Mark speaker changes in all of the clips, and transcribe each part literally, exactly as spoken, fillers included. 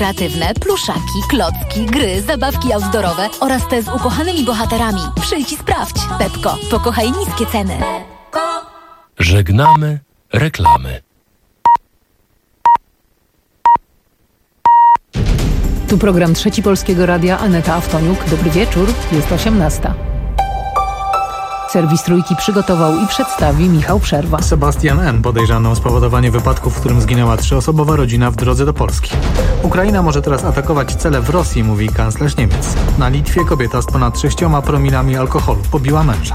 Speaker 1: kreatywne, pluszaki, klocki, gry, zabawki outdoorowe oraz te z ukochanymi bohaterami. Przyjdź i sprawdź. Pepko, pokochaj niskie ceny.
Speaker 2: Żegnamy reklamy.
Speaker 3: Tu program Trzeci Polskiego Radia, Aneta Awtoniuk. Dobry wieczór, jest osiemnasta. Serwis Trójki przygotował i przedstawi Michał Przerwa.
Speaker 4: Sebastian M. podejrzany o spowodowanie wypadku, w którym zginęła trzyosobowa rodzina w drodze do Polski. Ukraina może teraz atakować cele w Rosji, mówi kanclerz Niemiec. Na Litwie kobieta z ponad sześcioma promilami alkoholu pobiła męża.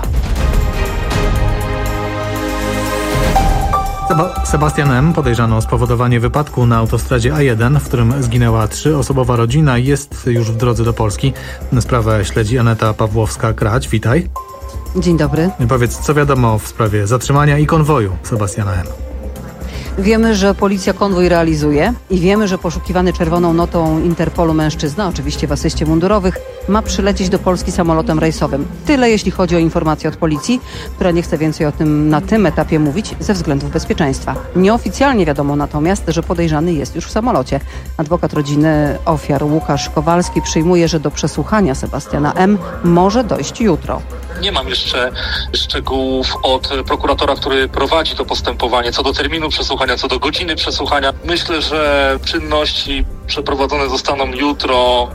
Speaker 4: Seba- Sebastian M., podejrzany o spowodowanie wypadku na autostradzie A jeden, w którym zginęła trzyosobowa rodzina, jest już w drodze do Polski. Sprawę śledzi Aneta Pawłowska-Krać. Witaj.
Speaker 5: Dzień dobry.
Speaker 4: Powiedz, co wiadomo w sprawie zatrzymania i konwoju Sebastiana M.
Speaker 5: Wiemy, że policja konwój realizuje i wiemy, że poszukiwany czerwoną notą Interpolu mężczyzna, oczywiście w asyście mundurowych, ma przylecieć do Polski samolotem rejsowym. Tyle jeśli chodzi o informacje od policji, która nie chce więcej o tym na tym etapie mówić ze względów bezpieczeństwa. Nieoficjalnie wiadomo natomiast, że podejrzany jest już w samolocie. Adwokat rodziny ofiar Łukasz Kowalski przyjmuje, że do przesłuchania Sebastiana M. może dojść jutro.
Speaker 6: Nie mam jeszcze szczegółów od prokuratora, który prowadzi to postępowanie, co do terminu przesłuchania, co do godziny przesłuchania. Myślę, że czynności przeprowadzone zostaną jutro.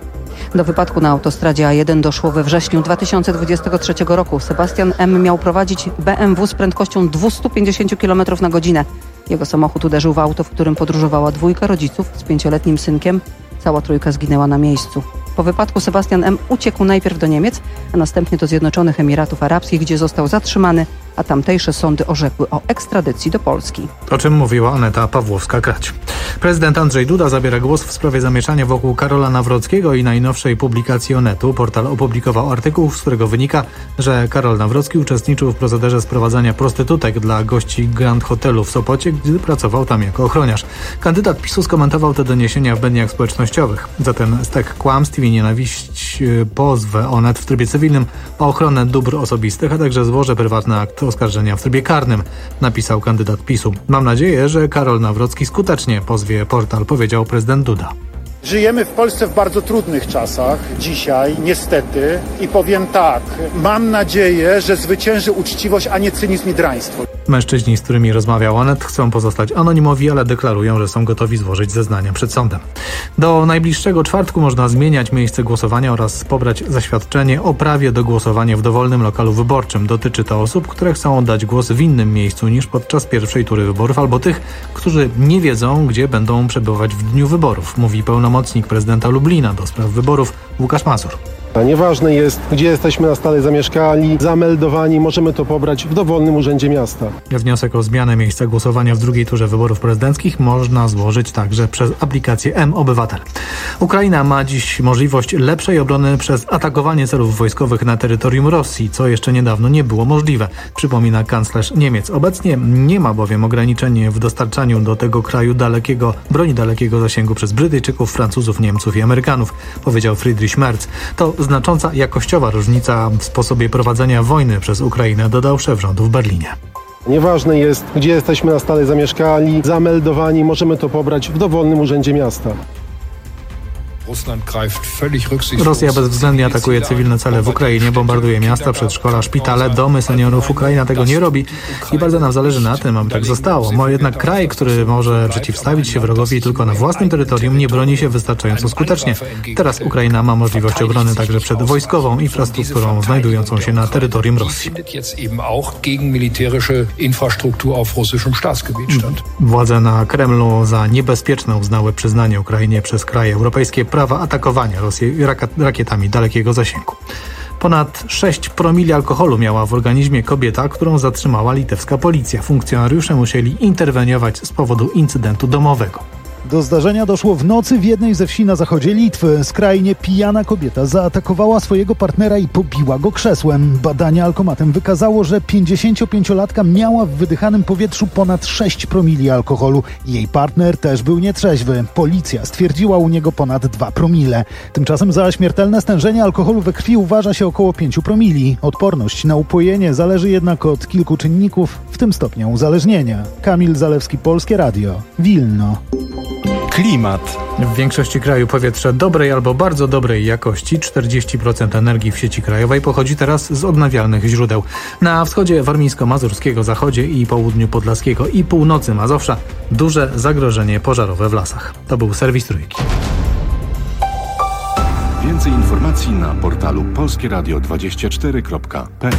Speaker 5: Do wypadku na autostradzie A jeden doszło we wrześniu dwa tysiące dwudziestego trzeciego roku. Sebastian M. miał prowadzić B M W z prędkością dwieście pięćdziesiąt kilometrów na godzinę. Jego samochód uderzył w auto, w którym podróżowała dwójka rodziców z pięcioletnim synkiem. Cała trójka zginęła na miejscu. Po wypadku Sebastian M. uciekł najpierw do Niemiec, a następnie do Zjednoczonych Emiratów Arabskich, gdzie został zatrzymany, a tamtejsze sądy orzekły o ekstradycji do Polski.
Speaker 4: O czym mówiła Aneta Pawłowska-Krać. Prezydent Andrzej Duda zabiera głos w sprawie zamieszania wokół Karola Nawrockiego i najnowszej publikacji Onetu. Portal opublikował artykuł, z którego wynika, że Karol Nawrocki uczestniczył w procederze sprowadzania prostytutek dla gości Grand Hotelu w Sopocie, gdy pracował tam jako ochroniarz. Kandydat PiSu skomentował te doniesienia w mediach społecznościowych. Za ten stek kłamstw i nienawiść pozwę Onet w trybie cywilnym o ochronę dóbr osobistych, a także złożę prywatny akt oskarżenia w trybie karnym, napisał kandydat PiSu. Mam nadzieję, że Karol Nawrocki skutecznie pozwie portal, powiedział prezydent Duda.
Speaker 7: Żyjemy w Polsce w bardzo trudnych czasach dzisiaj, niestety, i powiem tak, mam nadzieję, że zwycięży uczciwość, a nie cynizm i draństwo.
Speaker 4: Mężczyźni, z którymi rozmawiał Onet, chcą pozostać anonimowi, ale deklarują, że są gotowi złożyć zeznania przed sądem. Do najbliższego czwartku można zmieniać miejsce głosowania oraz pobrać zaświadczenie o prawie do głosowania w dowolnym lokalu wyborczym. Dotyczy to osób, które chcą oddać głos w innym miejscu niż podczas pierwszej tury wyborów, albo tych, którzy nie wiedzą, gdzie będą przebywać w dniu wyborów, mówi pełnomocnik prezydenta Lublina do spraw wyborów Łukasz Mazur.
Speaker 8: Nieważne jest, gdzie jesteśmy na stale zamieszkali, zameldowani, możemy to pobrać w dowolnym urzędzie miasta.
Speaker 4: Wniosek o zmianę miejsca głosowania w drugiej turze wyborów prezydenckich można złożyć także przez aplikację M-Obywatel. Ukraina ma dziś możliwość lepszej obrony przez atakowanie celów wojskowych na terytorium Rosji, co jeszcze niedawno nie było możliwe, przypomina kanclerz Niemiec. Obecnie nie ma bowiem ograniczeń w dostarczaniu do tego kraju dalekiego, broni dalekiego zasięgu przez Brytyjczyków, Francuzów, Niemców i Amerykanów, powiedział Friedrich Merz. To znacząca jakościowa różnica w sposobie prowadzenia wojny przez Ukrainę, dodał szef rządu w Berlinie.
Speaker 8: Nieważne jest, gdzie jesteśmy na stale zamieszkali, zameldowani, możemy to pobrać w dowolnym urzędzie miasta.
Speaker 4: Rosja bezwzględnie atakuje cywilne cele w Ukrainie, bombarduje miasta, przedszkola, szpitale, domy seniorów. Ukraina tego nie robi i bardzo nam zależy na tym, aby tak zostało. Mo jednak kraj, który może przeciwstawić się wrogowi tylko na własnym terytorium, nie broni się wystarczająco skutecznie. Teraz Ukraina ma możliwość obrony także przed wojskową infrastrukturą znajdującą się na terytorium Rosji. Władze na Kremlu za niebezpieczne uznały przyznanie Ukrainie przez kraje europejskie prawa atakowania Rosji rakietami dalekiego zasięgu. Ponad sześć promili alkoholu miała w organizmie kobieta, którą zatrzymała litewska policja. Funkcjonariusze musieli interweniować z powodu incydentu domowego.
Speaker 9: Do zdarzenia doszło w nocy w jednej ze wsi na zachodzie Litwy. Skrajnie pijana kobieta zaatakowała swojego partnera i pobiła go krzesłem. Badanie alkomatem wykazało, że pięćdziesięciopięciolatka miała w wydychanym powietrzu ponad sześć promili alkoholu. Jej partner też był nietrzeźwy. Policja stwierdziła u niego ponad dwa promile. Tymczasem za śmiertelne stężenie alkoholu we krwi uważa się około pięć promili. Odporność na upojenie zależy jednak od kilku czynników, w tym stopnia uzależnienia. Kamil Zalewski, Polskie Radio, Wilno.
Speaker 2: Klimat.
Speaker 4: W większości kraju powietrze dobrej albo bardzo dobrej jakości. czterdzieści procent energii w sieci krajowej pochodzi teraz z odnawialnych źródeł. Na wschodzie warmińsko-mazurskiego, zachodzie i południu podlaskiego i północy Mazowsza duże zagrożenie pożarowe w lasach. To był serwis Trójki.
Speaker 10: Więcej informacji na portalu polskie radio dwadzieścia cztery kropka p l.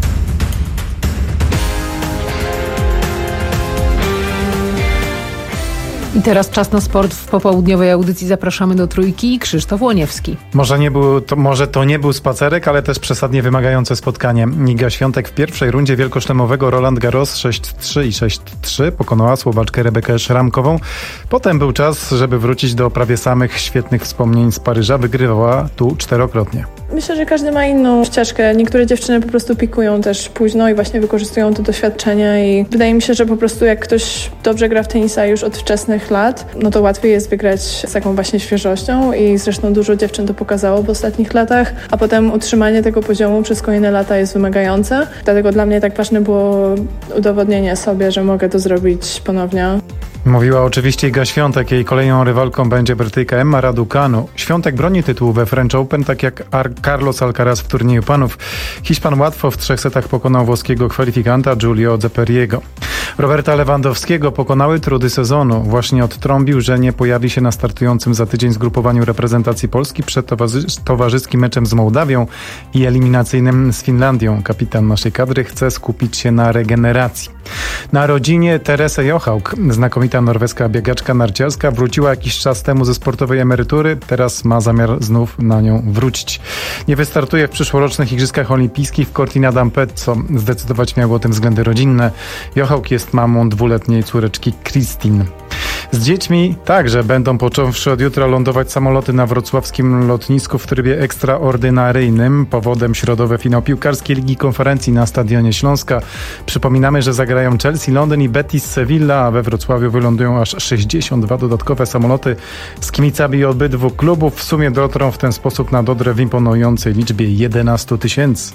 Speaker 3: I teraz czas na sport. W popołudniowej audycji zapraszamy do Trójki. Krzysztof Łoniewski.
Speaker 11: Może, nie był, to, może to nie był spacerek, ale też przesadnie wymagające spotkanie. Iga Świątek w pierwszej rundzie wielkoszlemowego Roland Garros sześć trzy i sześć trzy pokonała Słowaczkę Rebekę Szramkową. Potem był czas, żeby wrócić do prawie samych świetnych wspomnień z Paryża. Wygrywała tu czterokrotnie.
Speaker 12: Myślę, że każdy ma inną ścieżkę. Niektóre dziewczyny po prostu pikują też późno i właśnie wykorzystują to doświadczenie i wydaje mi się, że po prostu jak ktoś dobrze gra w tenisa już od wczesnych lat, no to łatwiej jest wygrać z taką właśnie świeżością i zresztą dużo dziewczyn to pokazało w ostatnich latach, a potem utrzymanie tego poziomu przez kolejne lata jest wymagające. Dlatego dla mnie tak ważne było udowodnienie sobie, że mogę to zrobić ponownie.
Speaker 11: Mówiła oczywiście Iga Świątek. Jej kolejną rywalką będzie Brytyjka Emma Raducanu. Świątek broni tytułu we French Open, tak jak Ar- Carlos Alcaraz w turnieju panów. Hiszpan łatwo w trzech setach pokonał włoskiego kwalifikanta Giulio Zeperiego. Roberta Lewandowskiego pokonały trudy sezonu. Właśnie odtrąbił, że nie pojawi się na startującym za tydzień zgrupowaniu reprezentacji Polski przed towarzy- towarzyskim meczem z Mołdawią i eliminacyjnym z Finlandią. Kapitan naszej kadry chce skupić się na regeneracji. Na rodzinie Teresę Jochałk, znakomita norweska biegaczka narciarska, wróciła jakiś czas temu ze sportowej emerytury, teraz ma zamiar znów na nią wrócić. Nie wystartuje w przyszłorocznych Igrzyskach Olimpijskich w Cortina d'Ampezzo. Zdecydować miały o tym względy rodzinne. Jochałk jest mamą dwuletniej córeczki Kristin. Z dziećmi także będą począwszy od jutra lądować samoloty na wrocławskim lotnisku w trybie ekstraordynaryjnym. Powodem środowy finał piłkarskiej Ligi Konferencji na Stadionie Śląska. Przypominamy, że zagrają Chelsea, Londyn i Betis Sevilla, a we Wrocławiu wylądują aż sześćdziesiąt dwa dodatkowe samoloty z kibicami obydwu klubów. W sumie dotrą w ten sposób na Dodrę w imponującej liczbie jedenaście tysięcy.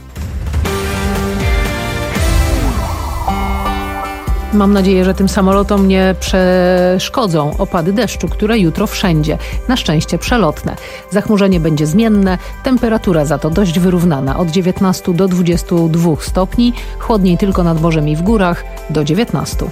Speaker 3: Mam nadzieję, że tym samolotom nie przeszkodzą opady deszczu, które jutro wszędzie. Na szczęście przelotne. Zachmurzenie będzie zmienne, temperatura za to dość wyrównana. Od dziewiętnastu do dwudziestu dwóch stopni, chłodniej tylko nad morzem i w górach do dziewiętnastu.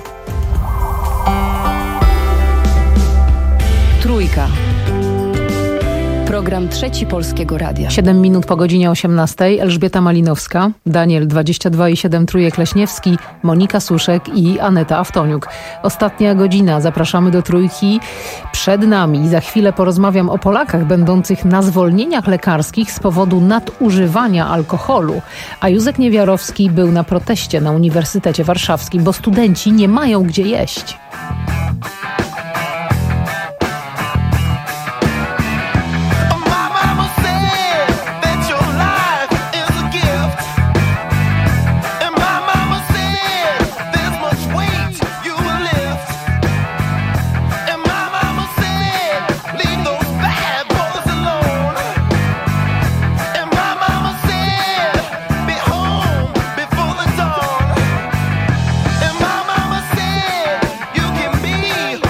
Speaker 1: Trójka. Program Trzeci Polskiego Radia.
Speaker 3: siedem minut po godzinie osiemnastej. Elżbieta Malinowska, Daniel dwadzieścia dwa i siedem Trójek Leśniewski, Monika Suszek i Aneta Aftoniuk. Ostatnia godzina. Zapraszamy do Trójki. Przed nami za chwilę porozmawiam o Polakach będących na zwolnieniach lekarskich z powodu nadużywania alkoholu. A Józef Niewiarowski był na proteście na Uniwersytecie Warszawskim, bo studenci nie mają gdzie jeść.
Speaker 13: Before the dawn, and my mama said you can be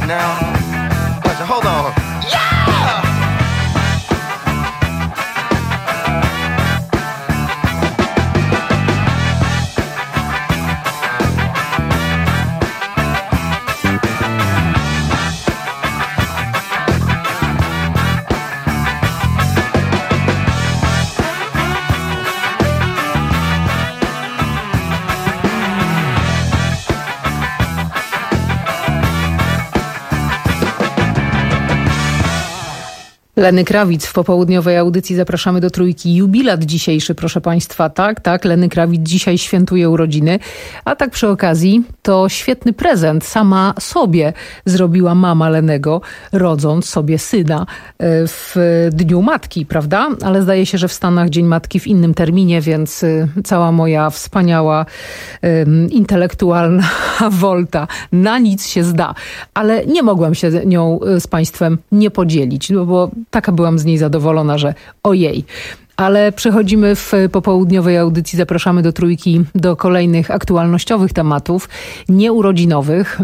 Speaker 2: now. Hold on. Yeah!
Speaker 3: Leny Krawic w popołudniowej audycji zapraszamy do Trójki. Jubilat dzisiejszy, proszę Państwa. Tak, tak, Leny Krawic dzisiaj świętuje urodziny. A tak przy okazji to świetny prezent sama sobie zrobiła mama Lenego, rodząc sobie syna w Dniu Matki, prawda? Ale zdaje się, że w Stanach Dzień Matki w innym terminie, więc cała moja wspaniała um, intelektualna wolta na nic się zda. Ale nie mogłam się nią z Państwem nie podzielić, no bo taka byłam z niej zadowolona, że ojej. Ale przechodzimy w popołudniowej audycji, zapraszamy do Trójki, do kolejnych aktualnościowych tematów, nieurodzinowych,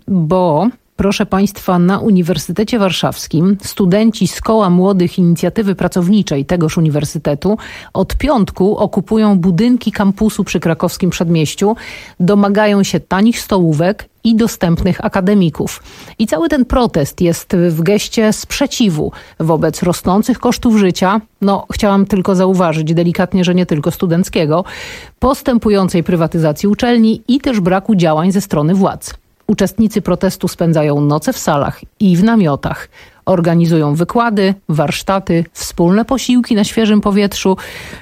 Speaker 3: bo proszę Państwa, na Uniwersytecie Warszawskim studenci z Koła Młodych Inicjatywy Pracowniczej tegoż uniwersytetu od piątku okupują budynki kampusu przy krakowskim Przedmieściu, domagają się tanich stołówek i dostępnych akademików. I cały ten protest jest w geście sprzeciwu wobec rosnących kosztów życia, no chciałam tylko zauważyć delikatnie, że nie tylko studenckiego, postępującej prywatyzacji uczelni i też braku działań ze strony władz. Uczestnicy protestu spędzają noce w salach i w namiotach. Organizują wykłady, warsztaty, wspólne posiłki na świeżym powietrzu.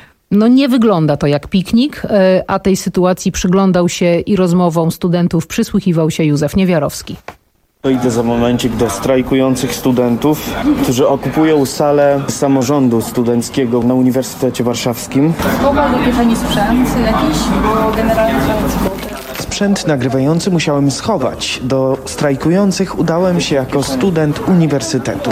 Speaker 3: No nie wygląda to jak piknik, a tej sytuacji przyglądał się i rozmowom studentów przysłuchiwał się Józef Niewiarowski.
Speaker 13: Idę za momencik do strajkujących studentów, którzy okupują salę samorządu studenckiego na Uniwersytecie Warszawskim.
Speaker 14: Schował do kieszeni sprzęt jakiś, bo generalnie
Speaker 13: Sprzęt nagrywający musiałem schować. Do strajkujących udałem się jako student uniwersytetu.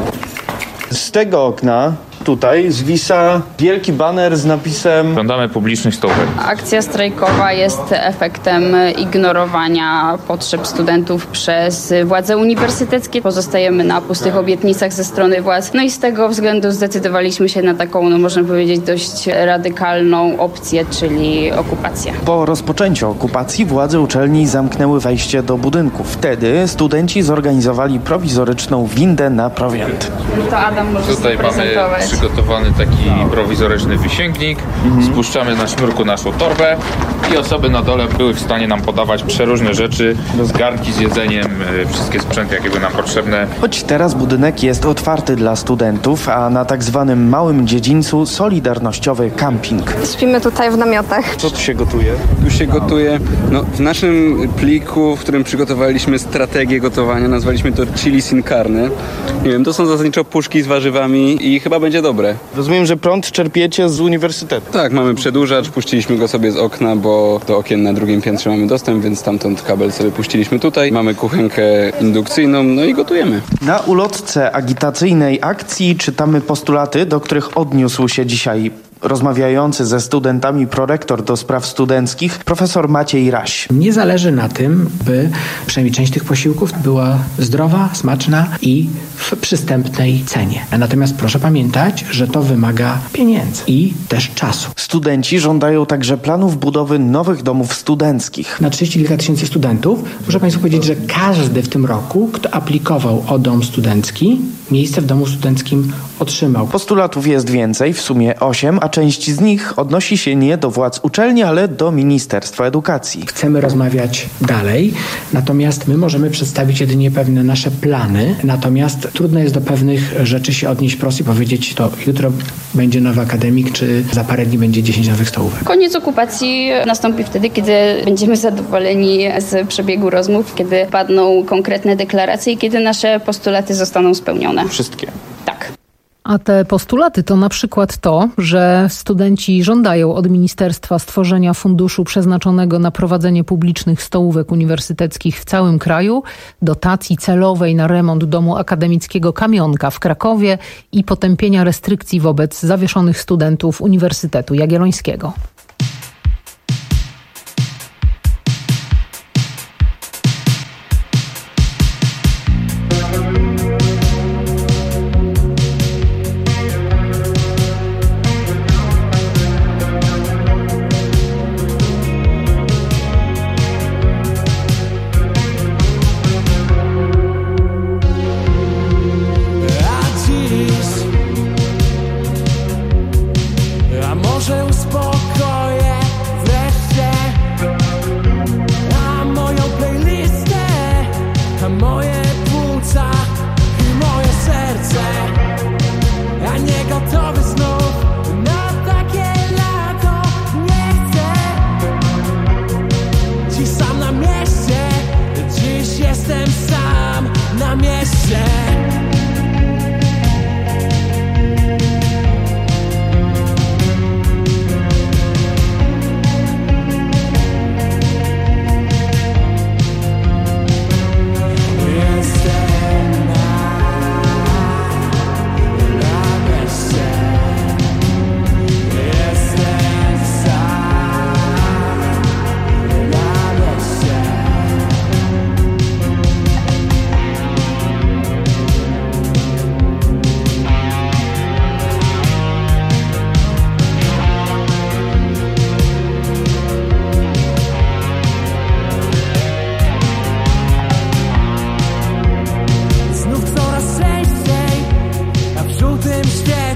Speaker 13: Z tego okna tutaj zwisa wielki baner z napisem
Speaker 15: Żądamy publicznych stołówek.
Speaker 16: Akcja strajkowa jest efektem ignorowania potrzeb studentów przez władze uniwersyteckie. Pozostajemy na pustych obietnicach ze strony władz. No i z tego względu zdecydowaliśmy się na taką, no można powiedzieć, dość radykalną opcję, czyli okupację.
Speaker 13: Po rozpoczęciu okupacji władze uczelni zamknęły wejście do budynku. Wtedy studenci zorganizowali prowizoryczną windę na prowiant.
Speaker 16: To Adam może
Speaker 15: Tutaj mamy przygotowany taki prowizoryczny wysięgnik. Mhm. Spuszczamy na sznurku naszą torbę i osoby na dole były w stanie nam podawać przeróżne rzeczy, garnki z jedzeniem, wszystkie sprzęty, jakie były nam potrzebne.
Speaker 13: Choć teraz budynek jest otwarty dla studentów, a na tak zwanym małym dziedzińcu solidarnościowy camping.
Speaker 17: Śpimy tutaj w namiotach.
Speaker 13: Co tu się gotuje?
Speaker 18: Tu się gotuje, no w naszym pliku, w którym przygotowaliśmy strategię gotowania, nazwaliśmy to chili sin carne. Nie wiem, to są zasadniczo puszki z warzywami i chyba będzie dobre.
Speaker 13: Rozumiem, że prąd czerpiecie z uniwersytetu.
Speaker 18: Tak, mamy przedłużacz, puściliśmy go sobie z okna, bo do okien na drugim piętrze mamy dostęp, więc stamtąd kabel sobie puściliśmy tutaj. Mamy kuchenkę indukcyjną, no i gotujemy.
Speaker 13: Na ulotce agitacyjnej akcji czytamy postulaty, do których odniósł się dzisiaj rozmawiający ze studentami prorektor do spraw studenckich, profesor Maciej Raś.
Speaker 19: Nie zależy na tym, by przynajmniej część tych posiłków była zdrowa, smaczna i w przystępnej cenie. Natomiast proszę pamiętać, że to wymaga pieniędzy i też czasu.
Speaker 13: Studenci żądają także planów budowy nowych domów studenckich.
Speaker 19: Na trzydzieści kilka tysięcy studentów muszę Państwu powiedzieć, że każdy w tym roku, kto aplikował o dom studencki, miejsce w domu studenckim otrzymał.
Speaker 13: Postulatów jest więcej, w sumie osiem, a część z nich odnosi się nie do władz uczelni, ale do Ministerstwa Edukacji.
Speaker 19: Chcemy rozmawiać dalej, natomiast my możemy przedstawić jedynie pewne nasze plany, natomiast trudno jest do pewnych rzeczy się odnieść prosto i powiedzieć, to jutro będzie nowy akademik, czy za parę dni będzie dziesięć nowych stołówek.
Speaker 16: Koniec okupacji nastąpi wtedy, kiedy będziemy zadowoleni z przebiegu rozmów, kiedy padną konkretne deklaracje i kiedy nasze postulaty zostaną spełnione.
Speaker 13: Wszystkie.
Speaker 16: Tak.
Speaker 3: A te postulaty to na przykład to, że studenci żądają od ministerstwa stworzenia funduszu przeznaczonego na prowadzenie publicznych stołówek uniwersyteckich w całym kraju, dotacji celowej na remont domu akademickiego Kamionka w Krakowie i potępienia restrykcji wobec zawieszonych studentów Uniwersytetu Jagiellońskiego.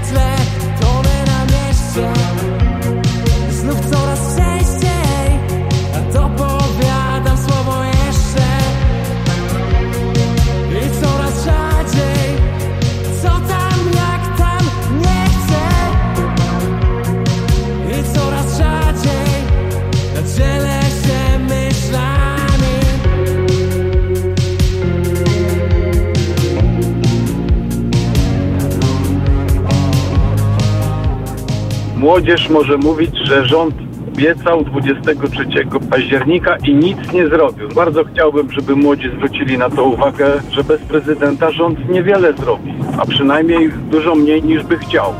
Speaker 20: świetle, tonę na mieście. Znów coraz częściej dopowiadam słowo jeszcze. I coraz rzadziej, co tam, jak tam, nie chcę. I coraz rzadziej dzielę się myślami.
Speaker 21: Młodzież może mówić, że rząd obiecał dwudziestego trzeciego października i nic nie zrobił. Bardzo chciałbym, żeby młodzi zwrócili na to uwagę, że bez prezydenta rząd niewiele zrobi, a przynajmniej dużo mniej niż by chciał.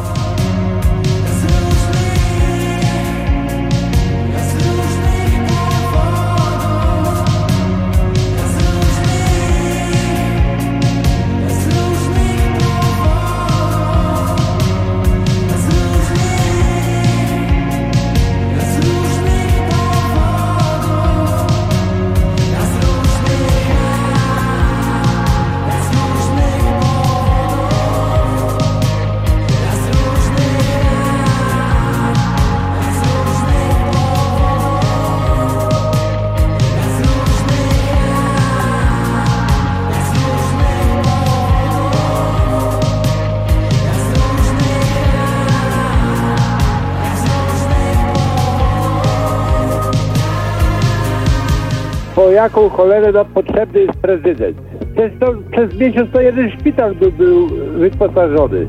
Speaker 22: Po jaką cholerę nam potrzebny jest prezydent? Przez, to, przez miesiąc to jeden szpital by był wyposażony.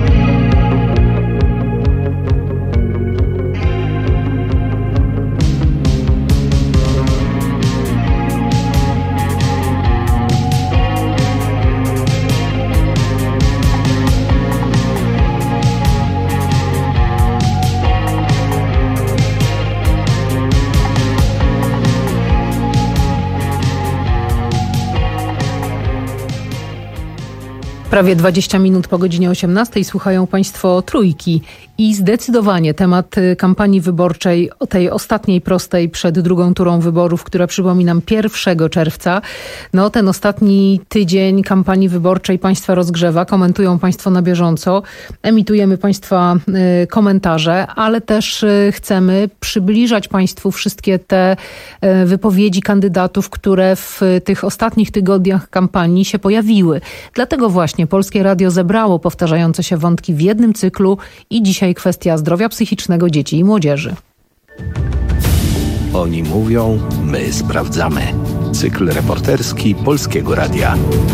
Speaker 3: Prawie dwadzieścia minut po godzinie osiemnastej słuchają Państwo Trójki i zdecydowanie temat kampanii wyborczej, tej ostatniej prostej przed drugą turą wyborów, która przypominam pierwszego czerwca. No ten ostatni tydzień kampanii wyborczej Państwa rozgrzewa, komentują Państwo na bieżąco, emitujemy Państwa y, komentarze, ale też y, chcemy przybliżać Państwu wszystkie te y, wypowiedzi kandydatów, które w y, tych ostatnich tygodniach kampanii się pojawiły. Dlatego właśnie Polskie Radio zebrało powtarzające się wątki w jednym cyklu i dzisiaj kwestia zdrowia psychicznego dzieci i młodzieży.
Speaker 23: Oni mówią, my sprawdzamy. Cykl reporterski Polskiego Radia.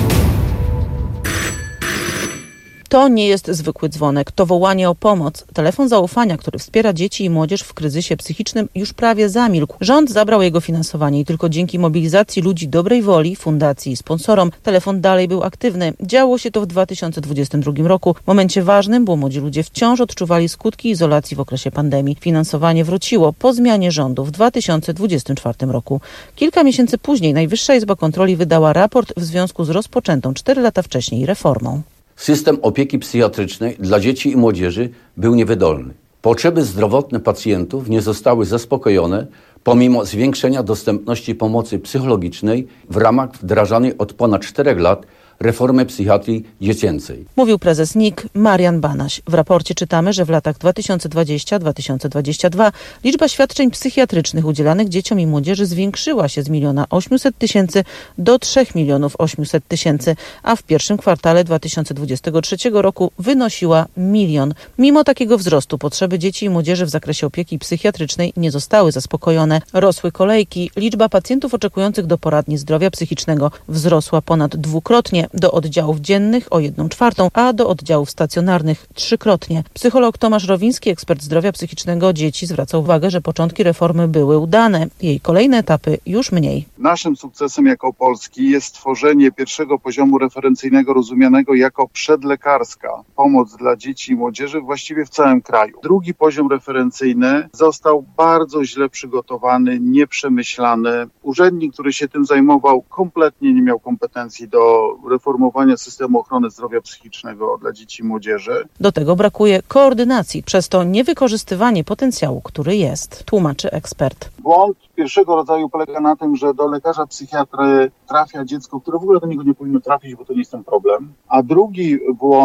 Speaker 24: To nie jest zwykły dzwonek, to wołanie o pomoc. Telefon zaufania, który wspiera dzieci i młodzież w kryzysie psychicznym, już prawie zamilkł. Rząd zabrał jego finansowanie i tylko dzięki mobilizacji ludzi dobrej woli, fundacji i sponsorom telefon dalej był aktywny. Działo się to w dwa tysiące dwudziestym drugim roku, momencie ważnym, bo młodzi ludzie wciąż odczuwali skutki izolacji w okresie pandemii. Finansowanie wróciło po zmianie rządu w dwa tysiące dwudziestym czwartym roku. Kilka miesięcy później Najwyższa Izba Kontroli wydała raport w związku z rozpoczętą cztery lata wcześniej reformą.
Speaker 25: System opieki psychiatrycznej dla dzieci i młodzieży był niewydolny. Potrzeby zdrowotne pacjentów nie zostały zaspokojone pomimo zwiększenia dostępności pomocy psychologicznej w ramach wdrażanej od ponad czterech lat reformy psychiatrii dziecięcej.
Speaker 24: Mówił prezes N I K Marian Banaś. W raporcie czytamy, że w latach dwa tysiące dwudziestym do dwa tysiące dwudziestego drugiego liczba świadczeń psychiatrycznych udzielanych dzieciom i młodzieży zwiększyła się z miliona osiemset tysięcy do trzech milionów osiemset tysięcy, a w pierwszym kwartale dwa tysiące dwudziestego trzeciego roku wynosiła milion. Mimo takiego wzrostu potrzeby dzieci i młodzieży w zakresie opieki psychiatrycznej nie zostały zaspokojone. Rosły kolejki, liczba pacjentów oczekujących do poradni zdrowia psychicznego wzrosła ponad dwukrotnie, do oddziałów dziennych o jedną czwartą, a do oddziałów stacjonarnych trzykrotnie. Psycholog Tomasz Rowiński, ekspert zdrowia psychicznego dzieci, zwraca uwagę, że początki reformy były udane. Jej kolejne etapy już mniej.
Speaker 26: Naszym sukcesem jako Polski jest stworzenie pierwszego poziomu referencyjnego rozumianego jako przedlekarska pomoc dla dzieci i młodzieży właściwie w całym kraju. Drugi poziom referencyjny został bardzo źle przygotowany, nieprzemyślany. Urzędnik, który się tym zajmował, kompletnie nie miał kompetencji do reformowania systemu ochrony zdrowia psychicznego dla dzieci i młodzieży.
Speaker 24: Do tego brakuje koordynacji, przez to niewykorzystywanie potencjału, który jest, tłumaczy ekspert.
Speaker 26: Błąd pierwszego rodzaju polega na tym, że do lekarza psychiatry trafia dziecko, które w ogóle do niego nie powinno trafić, bo to nie jest ten problem. A drugi błąd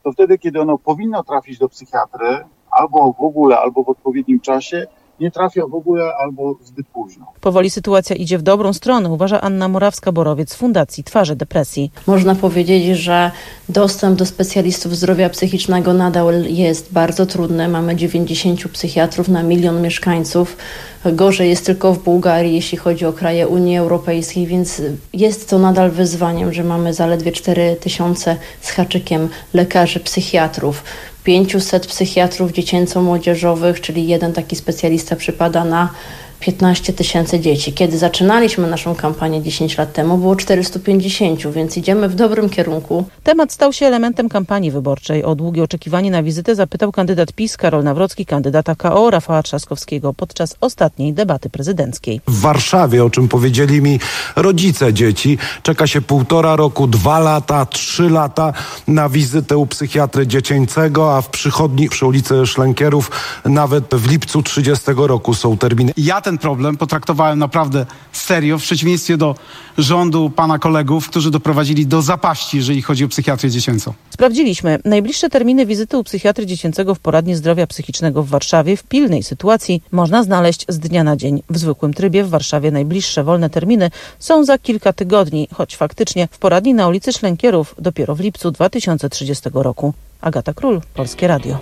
Speaker 26: to wtedy, kiedy ono powinno trafić do psychiatry, albo w ogóle, albo w odpowiednim czasie, nie trafia w ogóle albo zbyt późno.
Speaker 24: Powoli sytuacja idzie w dobrą stronę, uważa Anna Morawska-Borowiec z Fundacji Twarze Depresji.
Speaker 4: Można powiedzieć, że dostęp do specjalistów zdrowia psychicznego nadal jest bardzo trudny. Mamy dziewięćdziesięciu psychiatrów na milion mieszkańców. Gorzej jest tylko w Bułgarii, jeśli chodzi o kraje Unii Europejskiej, więc jest to nadal wyzwaniem, że mamy zaledwie cztery tysiące z haczykiem lekarzy, psychiatrów. pięciuset psychiatrów dziecięco-młodzieżowych, czyli jeden taki specjalista przypada na piętnaście tysięcy dzieci. Kiedy zaczynaliśmy naszą kampanię dziesięć lat temu, było czterysta pięćdziesiąt, więc idziemy w dobrym kierunku.
Speaker 24: Temat stał się elementem kampanii wyborczej. O długie oczekiwanie na wizytę zapytał kandydat PiS Karol Nawrocki, kandydata K O Rafała Trzaskowskiego podczas ostatniej debaty prezydenckiej.
Speaker 5: W Warszawie, o czym powiedzieli mi rodzice dzieci, czeka się półtora roku, dwa lata, trzy lata na wizytę u psychiatry dziecięcego, a w przychodni przy ulicy Szlękierów nawet w lipcu trzydziestego roku są terminy.
Speaker 6: Ja ten problem potraktowałem naprawdę serio, w przeciwieństwie do rządu pana kolegów, którzy doprowadzili do zapaści, jeżeli chodzi o psychiatrię dziecięcą.
Speaker 24: Sprawdziliśmy. Najbliższe terminy wizyty u psychiatry dziecięcego w poradni zdrowia psychicznego w Warszawie w pilnej sytuacji można znaleźć z dnia na dzień. W zwykłym trybie w Warszawie najbliższe wolne terminy są za kilka tygodni, choć faktycznie w poradni na ulicy Szlękierów dopiero w lipcu dwa tysiące trzydziestego roku. Agata Król, Polskie Radio.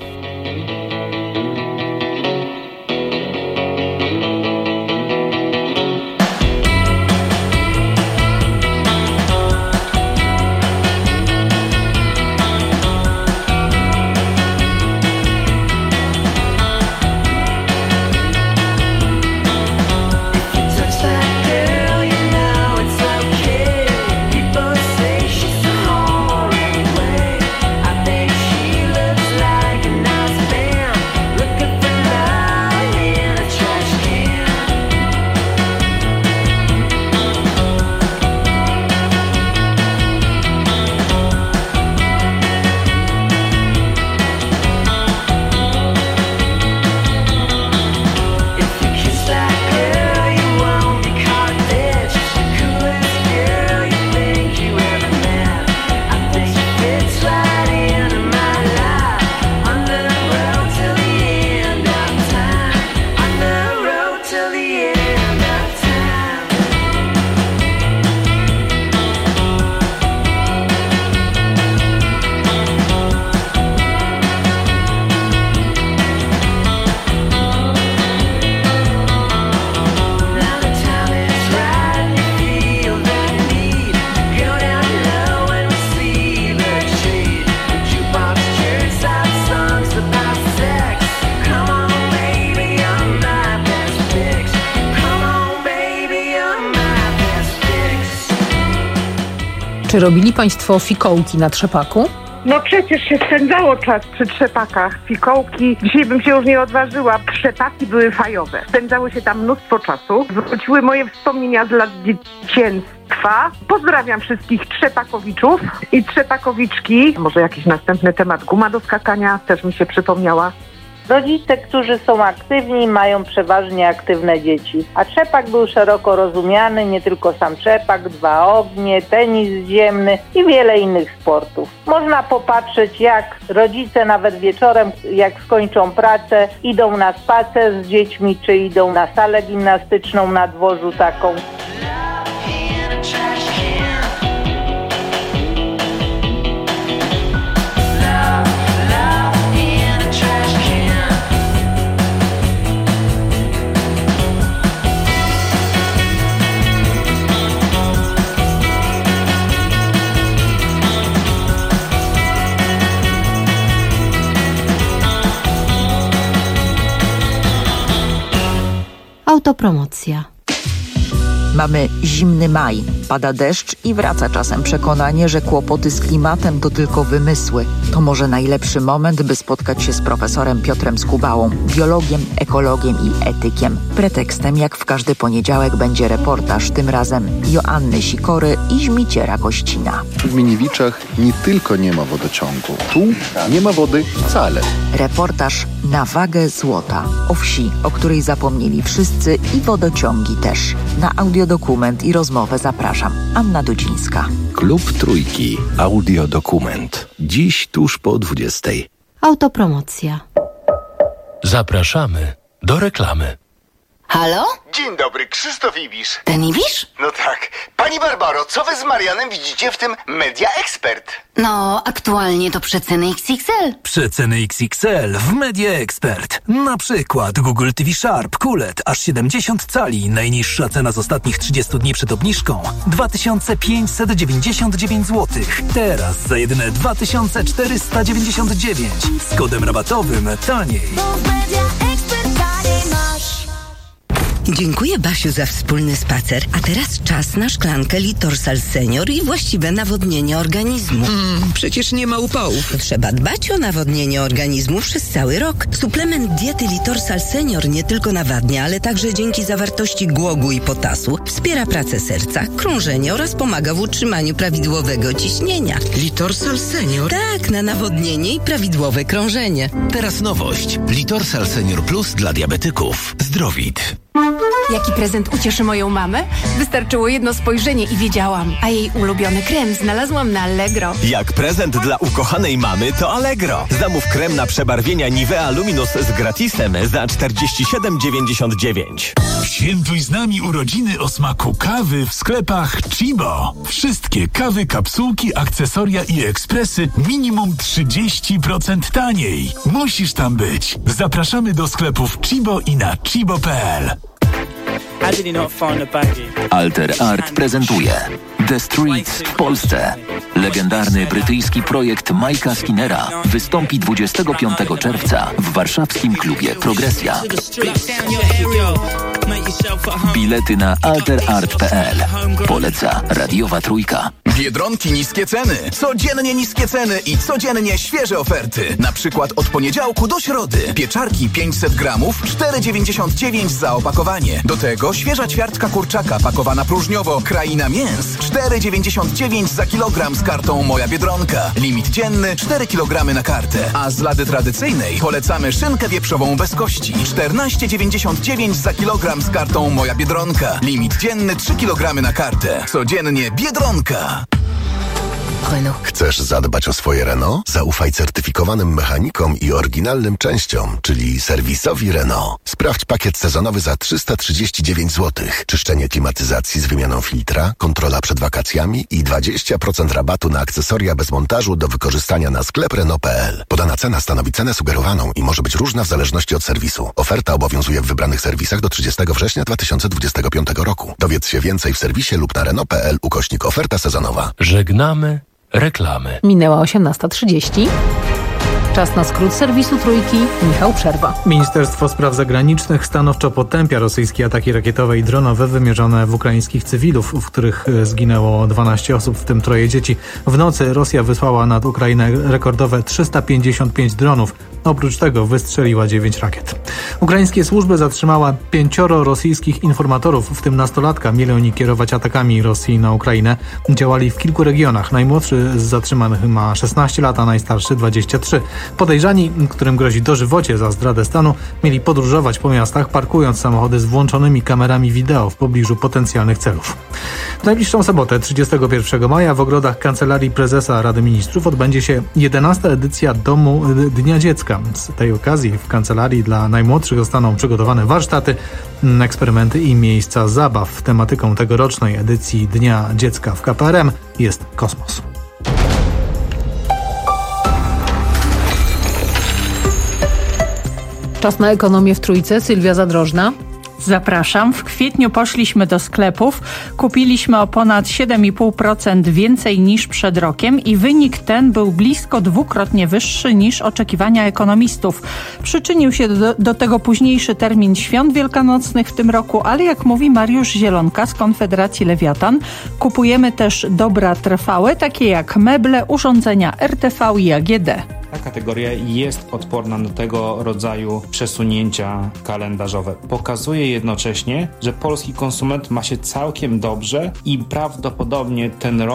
Speaker 3: Czy robili Państwo fikołki na trzepaku?
Speaker 7: No przecież się spędzało czas przy trzepakach, fikołki. Dzisiaj bym się już nie odważyła. Trzepaki były fajowe. Spędzało się tam mnóstwo czasu. Wróciły moje wspomnienia z lat dzieciństwa. Pozdrawiam wszystkich trzepakowiczów i trzepakowiczki. Może jakiś następny temat, guma do skakania też mi się przypomniała.
Speaker 8: Rodzice, którzy są aktywni, mają przeważnie aktywne dzieci. A trzepak był szeroko rozumiany, nie tylko sam trzepak, dwa ognie, tenis ziemny i wiele innych sportów. Można popatrzeć, jak rodzice nawet wieczorem, jak skończą pracę, idą na spacer z dziećmi, czy idą na salę gimnastyczną na dworzu taką.
Speaker 9: Autopromocja. Mamy zimny maj, pada deszcz i wraca czasem przekonanie, że kłopoty z klimatem to tylko wymysły. To może najlepszy moment, by spotkać się z profesorem Piotrem Skubałą, biologiem, ekologiem i etykiem. Pretekstem, jak w każdy poniedziałek, będzie reportaż, tym razem Joanny Sikory i Żmiciera Kościna.
Speaker 27: W Miniewiczach nie tylko nie ma wodociągu, tu nie ma wody wcale.
Speaker 9: Reportaż na wagę złota o wsi, o której zapomnieli wszyscy, i wodociągi też. Na audio dokument i rozmowę zapraszam. Anna Dudzińska.
Speaker 23: Klub Trójki. Audiodokument. Dziś tuż po dwudziestej.
Speaker 1: Autopromocja.
Speaker 23: Zapraszamy do reklamy.
Speaker 1: Halo?
Speaker 2: Dzień dobry, Krzysztof Ibisz.
Speaker 1: Ten Ibisz?
Speaker 2: No tak. Pani Barbaro, co wy z Marianem widzicie w tym Media Expert?
Speaker 1: No, aktualnie to przeceny X X L.
Speaker 10: Przeceny X X L w Media Expert. Na przykład Google T V Sharp Q L E D aż siedemdziesiąt cali. Najniższa cena z ostatnich trzydziestu dni przed obniżką dwa tysiące pięćset dziewięćdziesiąt dziewięć złotych. Teraz za jedyne dwa tysiące czterysta dziewięćdziesiąt dziewięć. Z kodem rabatowym taniej.
Speaker 1: Dziękuję, Basiu, za wspólny spacer. A teraz czas na szklankę Litorsal Senior i właściwe nawodnienie organizmu.
Speaker 11: Mm, przecież nie ma upałów.
Speaker 1: Trzeba dbać o nawodnienie organizmu przez cały rok. Suplement diety Litorsal Senior nie tylko nawadnia, ale także dzięki zawartości głogu i potasu wspiera pracę serca, krążenie oraz pomaga w utrzymaniu prawidłowego ciśnienia.
Speaker 11: Litorsal Senior?
Speaker 1: Tak, na nawodnienie i prawidłowe krążenie.
Speaker 23: Teraz nowość. Litorsal Senior Plus dla diabetyków. Zdrowit.
Speaker 12: Jaki prezent ucieszy moją mamę? Wystarczyło jedno spojrzenie i wiedziałam. A jej ulubiony krem znalazłam na Allegro.
Speaker 14: Jak prezent dla ukochanej mamy to Allegro. Zamów krem na przebarwienia Nivea Luminous z gratisem za czterdzieści siedem dziewięćdziesiąt dziewięć.
Speaker 15: Świętuj z nami urodziny o smaku kawy w sklepach Chibo. Wszystkie kawy, kapsułki, akcesoria i ekspresy minimum trzydzieści procent taniej. Musisz tam być. Zapraszamy do sklepów Chibo i na chibo kropka p l.
Speaker 23: Alter Art prezentuje The Streets w Polsce. Legendarny brytyjski projekt Mike'a Skinnera wystąpi dwudziestego piątego czerwca w warszawskim klubie Progresja. Bilety na alter art kropka p l. Poleca Radiowa Trójka.
Speaker 28: Biedronki niskie ceny. Codziennie niskie ceny i codziennie świeże oferty. Na przykład od poniedziałku do środy. Pieczarki pięćset gramów, cztery dziewięćdziesiąt dziewięć za opakowanie. Do tego świeża ćwiartka kurczaka pakowana próżniowo. Kraina Mięs, cztery dziewięćdziesiąt dziewięć za kilogram z kartą Moja Biedronka. Limit dzienny cztery kilogramy na kartę. A z lady tradycyjnej polecamy szynkę wieprzową bez kości. czternaście dziewięćdziesiąt dziewięć za kilogram z kartą Moja Biedronka. Limit dzienny trzy kilogramy na kartę. Codziennie Biedronka.
Speaker 29: Renault. Chcesz zadbać o swoje Renault? Zaufaj certyfikowanym mechanikom i oryginalnym częściom, czyli serwisowi Renault. Sprawdź pakiet sezonowy za trzysta trzydzieści dziewięć złotych. Czyszczenie klimatyzacji z wymianą filtra, kontrola przed wakacjami i dwadzieścia procent rabatu na akcesoria bez montażu do wykorzystania na sklep Renault kropka p l. Podana cena stanowi cenę sugerowaną i może być różna w zależności od serwisu. Oferta obowiązuje w wybranych serwisach do trzydziestego września dwa tysiące dwudziestego piątego roku. Dowiedz się więcej w serwisie lub na renault kropka p l ukośnik oferta sezonowa.
Speaker 23: Żegnamy reklamy.
Speaker 3: Minęła osiemnasta trzydzieści. Czas na skrót serwisu Trójki. Michał Przerwa.
Speaker 30: Ministerstwo Spraw Zagranicznych stanowczo potępia rosyjskie ataki rakietowe i dronowe wymierzone w ukraińskich cywilów, w których zginęło dwanaście osób, w tym troje dzieci. W nocy Rosja wysłała nad Ukrainę rekordowe trzysta pięćdziesiąt pięć dronów. Oprócz tego wystrzeliła dziewięć rakiet. Ukraińskie służby zatrzymała pięcioro rosyjskich informatorów, w tym nastolatka. Mieli oni kierować atakami Rosji na Ukrainę. Działali w kilku regionach. Najmłodszy z zatrzymanych ma szesnaście lat, a najstarszy dwadzieścia trzy. Podejrzani, którym grozi dożywocie za zdradę stanu, mieli podróżować po miastach, parkując samochody z włączonymi kamerami wideo w pobliżu potencjalnych celów. W najbliższą sobotę, trzydziestego pierwszego maja, w ogrodach Kancelarii Prezesa Rady Ministrów odbędzie się jedenasta edycja Domu Dnia Dziecka. Z tej okazji w kancelarii dla najmłodszych zostaną przygotowane warsztaty, eksperymenty i miejsca zabaw. Tematyką tegorocznej edycji Dnia Dziecka w K P R M jest kosmos.
Speaker 3: Czas na ekonomię w Trójce. Sylwia Zadrożna.
Speaker 31: Zapraszam. W kwietniu poszliśmy do sklepów, kupiliśmy o ponad siedem i pół procent więcej niż przed rokiem i wynik ten był blisko dwukrotnie wyższy niż oczekiwania ekonomistów. Przyczynił się do, do tego późniejszy termin świąt wielkanocnych w tym roku, ale jak mówi Mariusz Zielonka z Konfederacji Lewiatan, kupujemy też dobra trwałe, takie jak meble, urządzenia R T V i A G D.
Speaker 32: Ta kategoria jest odporna na tego rodzaju przesunięcia kalendarzowe. Pokazuje jednocześnie, że polski konsument ma się całkiem dobrze i prawdopodobnie ten rok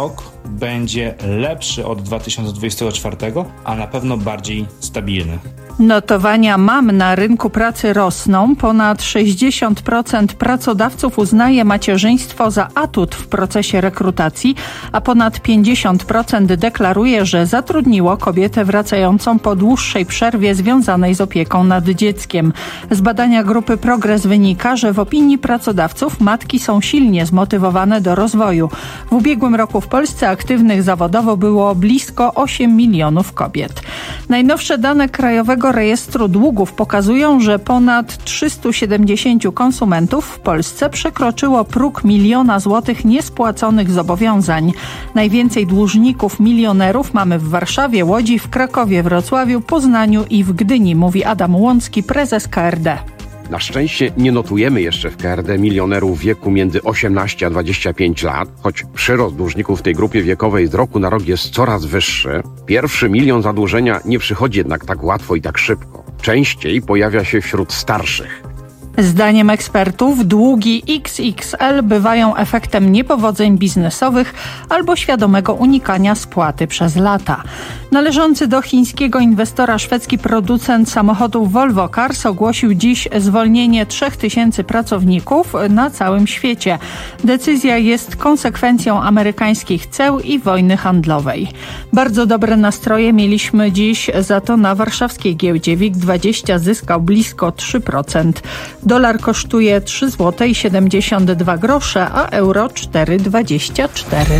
Speaker 32: będzie lepszy od dwa tysiące dwudziestego czwartego, a na pewno bardziej stabilny.
Speaker 31: Notowania mam na rynku pracy rosną. Ponad sześćdziesiąt procent pracodawców uznaje macierzyństwo za atut w procesie rekrutacji, a ponad pięćdziesiąt procent deklaruje, że zatrudniło kobietę wracającą po dłuższej przerwie związanej z opieką nad dzieckiem. Z badania grupy Progres wynika, że w opinii pracodawców matki są silnie zmotywowane do rozwoju. W ubiegłym roku w Polsce aktywnych zawodowo było blisko osiem milionów kobiet. Najnowsze dane Krajowego Rejestru Długów pokazują, że ponad trzysta siedemdziesiąt konsumentów w Polsce przekroczyło próg miliona złotych niespłaconych zobowiązań. Najwięcej dłużników milionerów mamy w Warszawie, Łodzi, w Krakowie, Wrocławiu, Poznaniu i w Gdyni, mówi Adam Łącki, prezes K R D.
Speaker 4: Na szczęście nie notujemy jeszcze w K R D milionerów w wieku między osiemnaście a dwadzieścia pięć lat, choć przyrost dłużników w tej grupie wiekowej z roku na rok jest coraz wyższy. Pierwszy milion zadłużenia nie przychodzi jednak tak łatwo i tak szybko. Częściej pojawia się wśród starszych.
Speaker 31: Zdaniem ekspertów długi X X L bywają efektem niepowodzeń biznesowych albo świadomego unikania spłaty przez lata. Należący do chińskiego inwestora szwedzki producent samochodów Volvo Cars ogłosił dziś zwolnienie trzech tysięcy pracowników na całym świecie. Decyzja jest konsekwencją amerykańskich ceł i wojny handlowej. Bardzo dobre nastroje mieliśmy dziś za to na warszawskiej giełdzie. WIG dwadzieścia zyskał blisko trzy procent. Dolar kosztuje trzy złote siedemdziesiąt dwa grosze, a euro cztery dwadzieścia cztery.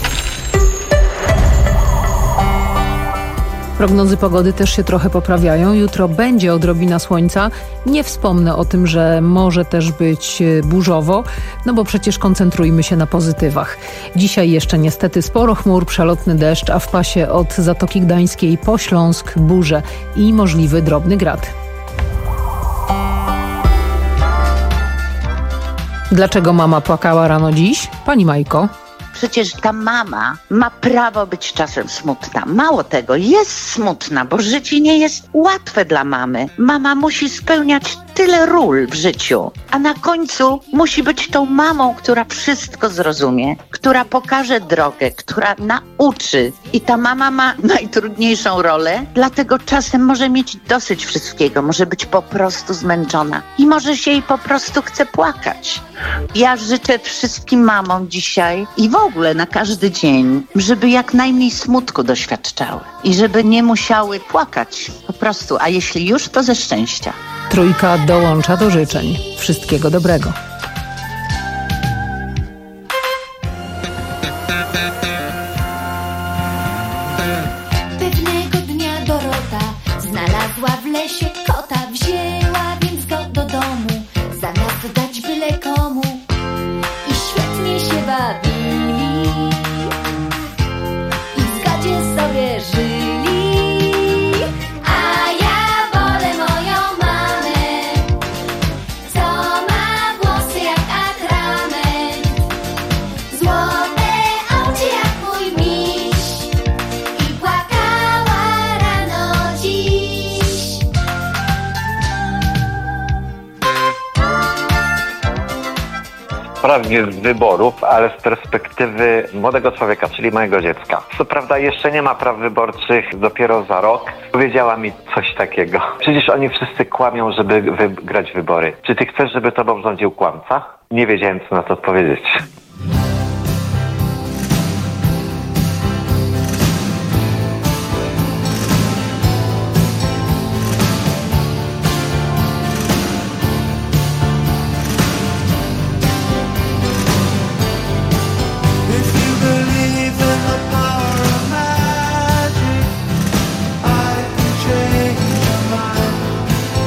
Speaker 3: Prognozy pogody też się trochę poprawiają. Jutro będzie odrobina słońca. Nie wspomnę o tym, że może też być burzowo, no bo przecież koncentrujmy się na pozytywach. Dzisiaj jeszcze niestety sporo chmur, przelotny deszcz, a w pasie od Zatoki Gdańskiej po Śląsk burze i możliwy drobny grad. Dlaczego mama płakała rano dziś? Pani Majko.
Speaker 5: Przecież ta mama ma prawo być czasem smutna. Mało tego, jest smutna, bo życie nie jest łatwe dla mamy. Mama musi spełniać tyle ról w życiu, a na końcu musi być tą mamą, która wszystko zrozumie, która pokaże drogę, która nauczy. I ta mama ma najtrudniejszą rolę, dlatego czasem może mieć dosyć wszystkiego, może być po prostu zmęczona i może się jej po prostu chce płakać. Ja życzę wszystkim mamom dzisiaj i w ogóle na każdy dzień, żeby jak najmniej smutku doświadczały i żeby nie musiały płakać po prostu, a jeśli już, to ze szczęścia.
Speaker 3: Trójka dołącza do życzeń. Wszystkiego dobrego.
Speaker 13: Pewnego dnia Dorota znalazła w lesie kota, wzięła więc go do domu, zamiast dać byle komu, i świetnie się bawili i w zgodzie sobie żyli.
Speaker 16: Sprawnie z wyborów, ale z perspektywy młodego człowieka, czyli mojego dziecka. Co prawda jeszcze nie ma praw wyborczych, dopiero za rok. Powiedziała mi coś takiego. Przecież oni wszyscy kłamią, żeby wygrać wybory. Czy ty chcesz, żeby tobą rządził kłamca? Nie wiedziałem, co na to odpowiedzieć.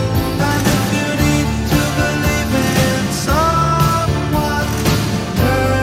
Speaker 13: Turn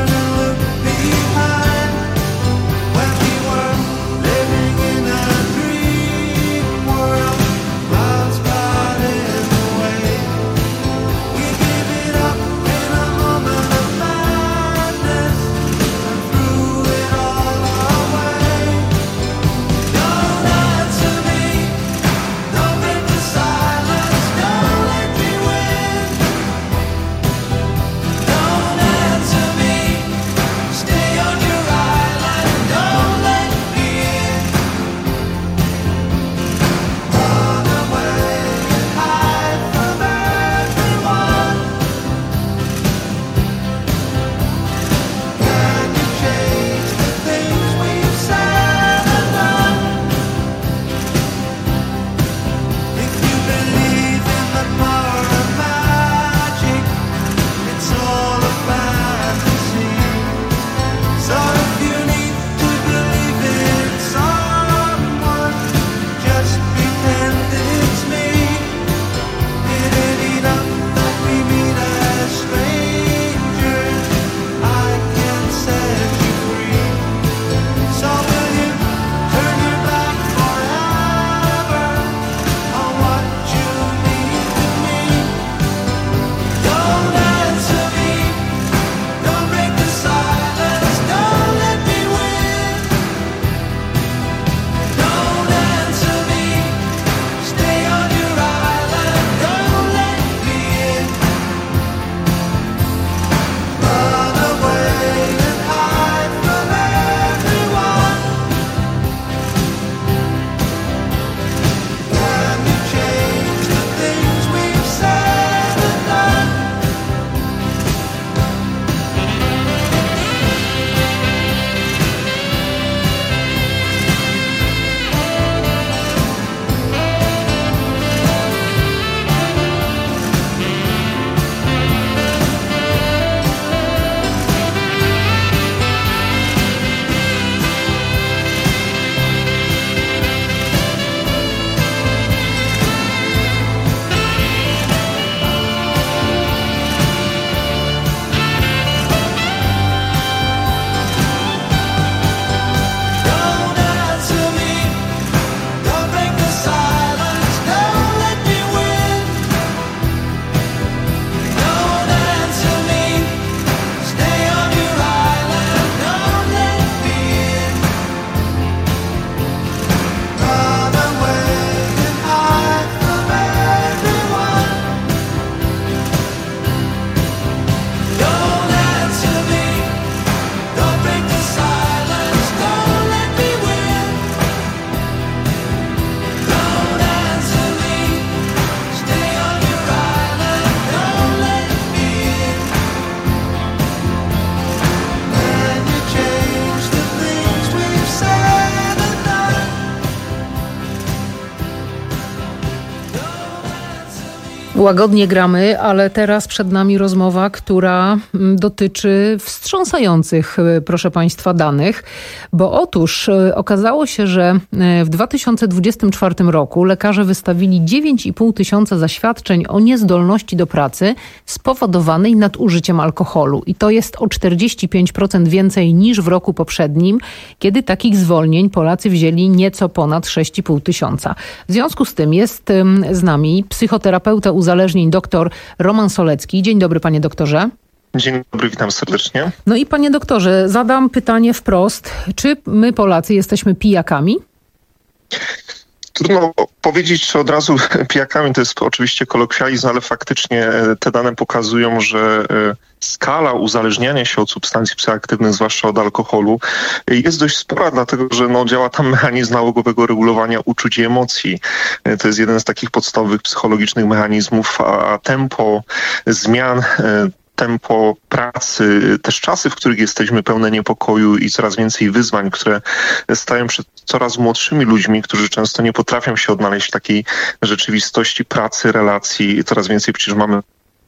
Speaker 3: Łagodnie gramy, ale teraz przed nami rozmowa, która dotyczy wstrząsających, proszę Państwa, danych, bo otóż okazało się, że w dwa tysiące dwudziestym czwartym roku lekarze wystawili dziewięć i pół tysiąca zaświadczeń o niezdolności do pracy spowodowanej nadużyciem alkoholu. I to jest o czterdzieści pięć procent więcej niż w roku poprzednim, kiedy takich zwolnień Polacy wzięli nieco ponad sześć i pół tysiąca. W związku z tym jest z nami psychoterapeuta uzależnień dr Roman Solecki. Dzień dobry, panie doktorze.
Speaker 6: Dzień dobry, witam serdecznie.
Speaker 3: No i panie doktorze, zadam pytanie wprost. Czy my Polacy jesteśmy pijakami?
Speaker 6: Trudno powiedzieć, czy od razu pijakami, to jest oczywiście kolokwializm, ale faktycznie te dane pokazują, że skala uzależniania się od substancji psychoaktywnych, zwłaszcza od alkoholu, jest dość spora, dlatego że no, działa tam mechanizm nałogowego regulowania uczuć i emocji. To jest jeden z takich podstawowych psychologicznych mechanizmów, a tempo zmian, tempo pracy, też czasy, w których jesteśmy pełne niepokoju i coraz więcej wyzwań, które stają przed coraz młodszymi ludźmi, którzy często nie potrafią się odnaleźć w takiej rzeczywistości pracy, relacji. Coraz więcej przecież mamy.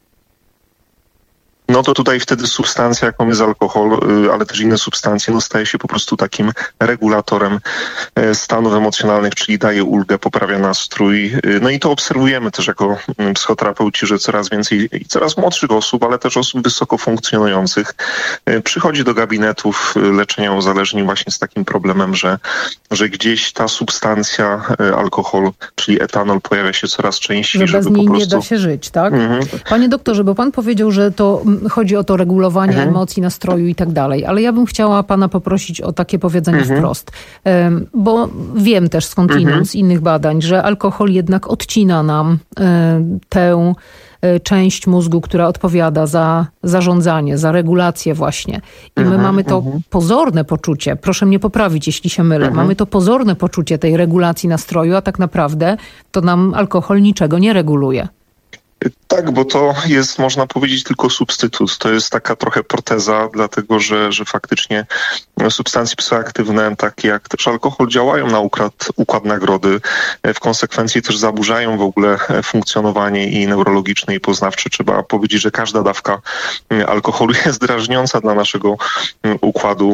Speaker 6: No to tutaj wtedy substancja, jaką jest alkohol, ale też inne substancje, no staje się po prostu takim regulatorem stanów emocjonalnych, czyli daje ulgę, poprawia nastrój. No i to obserwujemy też jako psychoterapeuci, że coraz więcej i coraz młodszych osób, ale też osób wysoko funkcjonujących przychodzi do gabinetów leczenia uzależnień właśnie z takim problemem, że, że gdzieś ta substancja, alkohol, czyli etanol, pojawia się coraz częściej.
Speaker 3: Że bez
Speaker 6: żeby
Speaker 3: niej
Speaker 6: po prostu...
Speaker 3: nie da się żyć, tak?
Speaker 6: Mhm.
Speaker 3: Panie doktorze, bo pan powiedział, że to chodzi o to regulowanie
Speaker 6: Mhm.
Speaker 3: emocji, nastroju i tak dalej, ale ja bym chciała pana poprosić o takie powiedzenie
Speaker 6: Mhm.
Speaker 3: wprost, Ym, bo wiem też skądinąd
Speaker 6: Mhm.
Speaker 3: z innych badań, że alkohol jednak odcina nam y, tę y, część mózgu, która odpowiada za zarządzanie, za regulację właśnie. I my
Speaker 6: Mhm,
Speaker 3: mamy to
Speaker 6: mhm.
Speaker 3: pozorne poczucie, proszę mnie poprawić, jeśli się mylę,
Speaker 6: Mhm.
Speaker 3: mamy to pozorne poczucie tej regulacji nastroju, a tak naprawdę to nam alkohol niczego nie reguluje.
Speaker 6: Tak, bo to jest, można powiedzieć, tylko substytut. To jest taka trochę proteza, dlatego że, że faktycznie substancje psychoaktywne, takie jak też alkohol, działają na układ, układ nagrody. W konsekwencji też zaburzają w ogóle funkcjonowanie i neurologiczne, i poznawcze. Trzeba powiedzieć, że każda dawka alkoholu jest drażniąca dla naszego układu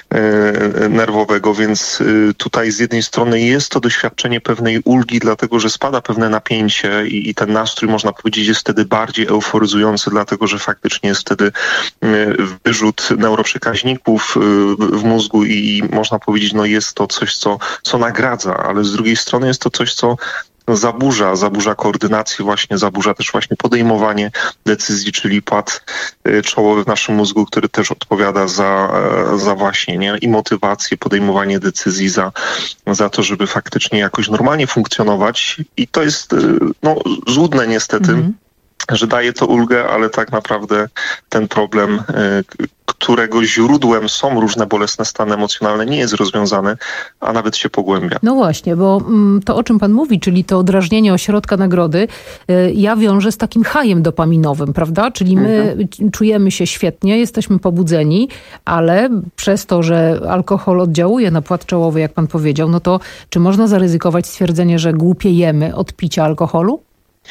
Speaker 6: nerwowego, więc tutaj z jednej strony jest to doświadczenie pewnej ulgi, dlatego że spada pewne napięcie i, i ten nastrój, można powiedzieć, jest wtedy bardziej euforyzujący, dlatego że faktycznie jest wtedy wyrzut neuroprzekaźników w mózgu i można powiedzieć, no jest to coś, co, co nagradza, ale z drugiej strony jest to coś, co zaburza, zaburza koordynację właśnie, zaburza też właśnie podejmowanie decyzji, czyli płat czołowy w naszym mózgu, który też odpowiada za, za właśnie, nie? I motywację, podejmowanie decyzji, za, za to, żeby faktycznie jakoś normalnie funkcjonować. I to jest no, złudne niestety, mm-hmm. że daje to ulgę, ale tak naprawdę ten problem, którego źródłem są różne bolesne stany emocjonalne, nie jest rozwiązany, a nawet się pogłębia.
Speaker 3: No właśnie, bo to, o czym pan mówi, czyli to drażnienie ośrodka nagrody, ja wiążę z takim hajem dopaminowym, prawda? Czyli my mhm. czujemy się świetnie, jesteśmy pobudzeni, ale przez to, że alkohol oddziałuje na płat czołowy, jak pan powiedział, no to czy można zaryzykować stwierdzenie, że głupiejemy od picia alkoholu?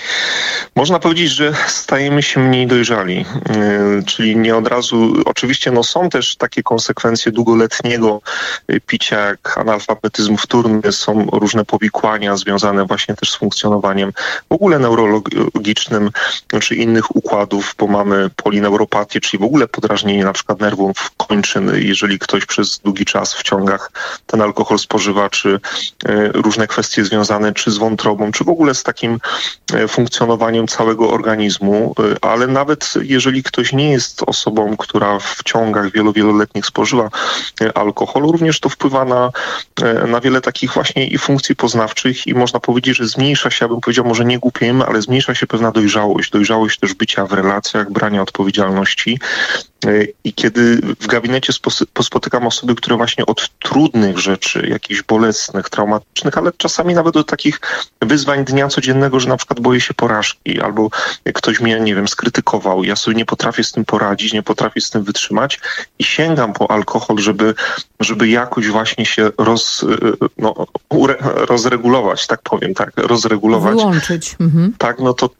Speaker 6: Można powiedzieć, że stajemy się mniej dojrzali, yy, czyli nie od razu, oczywiście no, są też takie konsekwencje długoletniego picia, jak analfabetyzm wtórny, są różne powikłania związane właśnie też z funkcjonowaniem w ogóle neurologicznym czy innych układów, bo mamy polineuropatię, czyli w ogóle podrażnienie na przykład nerwów kończyn, jeżeli ktoś przez długi czas w ciągach ten alkohol spożywa, czy yy, różne kwestie związane czy z wątrobą, czy w ogóle z takim yy, funkcjonowaniem całego organizmu, ale nawet jeżeli ktoś nie jest osobą, która w ciągach wielo, wieloletnich spożywa alkoholu, również to wpływa na, na wiele takich właśnie i funkcji poznawczych i można powiedzieć, że zmniejsza się, ja bym powiedział, może nie głupiejemy, ale zmniejsza się pewna dojrzałość, dojrzałość też bycia w relacjach, brania odpowiedzialności. I kiedy w gabinecie spotykam osoby, które właśnie od trudnych rzeczy, jakichś bolesnych, traumatycznych, ale czasami nawet do takich wyzwań dnia codziennego, że na przykład boję się porażki, albo ktoś mnie, nie wiem, skrytykował, ja sobie nie potrafię z tym poradzić, nie potrafię z tym wytrzymać i sięgam po alkohol, żeby, żeby jakoś właśnie się roz, no, ure, rozregulować, tak powiem, tak, rozregulować.
Speaker 3: Wyłączyć. Mhm.
Speaker 6: Tak, no to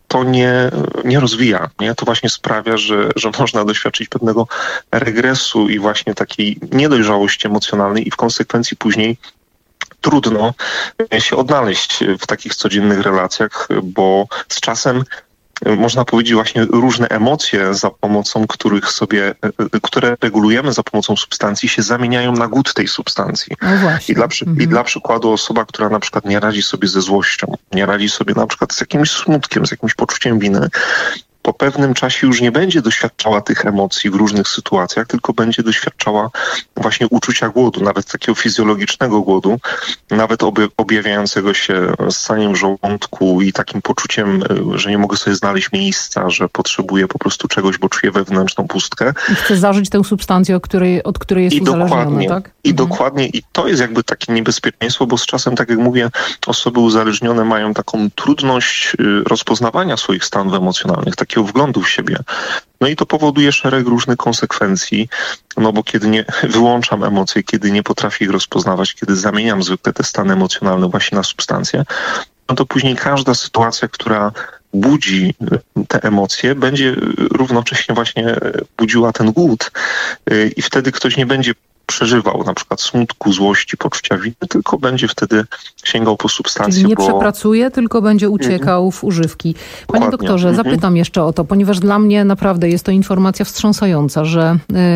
Speaker 6: to nie, nie rozwija. Nie? To właśnie sprawia, że, że można doświadczyć pewnego regresu i właśnie takiej niedojrzałości emocjonalnej i w konsekwencji później trudno się odnaleźć w takich codziennych relacjach, bo z czasem można powiedzieć właśnie różne emocje, za pomocą których sobie, które regulujemy za pomocą substancji, się zamieniają na głód tej substancji.
Speaker 3: No właśnie.
Speaker 6: I dla, przy,
Speaker 3: mhm.
Speaker 6: I dla przykładu osoba, która na przykład nie radzi sobie ze złością, nie radzi sobie na przykład z jakimś smutkiem, z jakimś poczuciem winy, po pewnym czasie już nie będzie doświadczała tych emocji w różnych sytuacjach, tylko będzie doświadczała właśnie uczucia głodu, nawet takiego fizjologicznego głodu, nawet objawiającego się ssaniem żołądku i takim poczuciem, że nie mogę sobie znaleźć miejsca, że potrzebuję po prostu czegoś, bo czuję wewnętrzną pustkę.
Speaker 3: I chce zażyć tę substancję, od której, od której jest
Speaker 6: I
Speaker 3: uzależniona,
Speaker 6: dokładnie,
Speaker 3: tak?
Speaker 6: I
Speaker 3: mhm.
Speaker 6: dokładnie, i to jest jakby takie niebezpieczeństwo, bo z czasem, tak jak mówię, osoby uzależnione mają taką trudność rozpoznawania swoich stanów emocjonalnych, takiego wglądu w siebie. No i to powoduje szereg różnych konsekwencji, no bo kiedy nie wyłączam emocje, kiedy nie potrafię ich rozpoznawać, kiedy zamieniam zwykle te stany emocjonalne właśnie na substancje, no to później każda sytuacja, która budzi te emocje, będzie równocześnie właśnie budziła ten głód i wtedy ktoś nie będzie przeżywał na przykład smutku, złości, poczucia winy, tylko będzie wtedy sięgał po substancje.
Speaker 3: Czyli nie
Speaker 6: bo...
Speaker 3: przepracuje, tylko będzie uciekał mm. w używki. Panie
Speaker 6: Dokładnie.
Speaker 3: doktorze,
Speaker 6: Mm-hmm.
Speaker 3: zapytam jeszcze o to, ponieważ dla mnie naprawdę jest to informacja wstrząsająca, że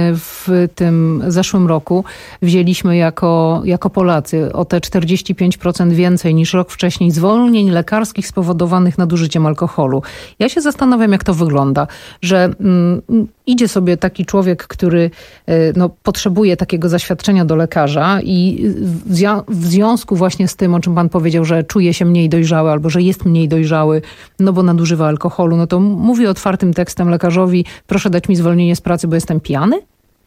Speaker 3: w tym zeszłym roku wzięliśmy jako, jako Polacy o te czterdzieści pięć procent więcej niż rok wcześniej zwolnień lekarskich spowodowanych nadużyciem alkoholu. Ja się zastanawiam, jak to wygląda, że mm, idzie sobie taki człowiek, który no, potrzebuje takiego zaświadczenia do lekarza i w, zja- w związku właśnie z tym, o czym pan powiedział, że czuje się mniej dojrzały albo że jest mniej dojrzały, no bo nadużywa alkoholu, no to mówi otwartym tekstem lekarzowi, proszę dać mi zwolnienie z pracy, bo jestem pijany?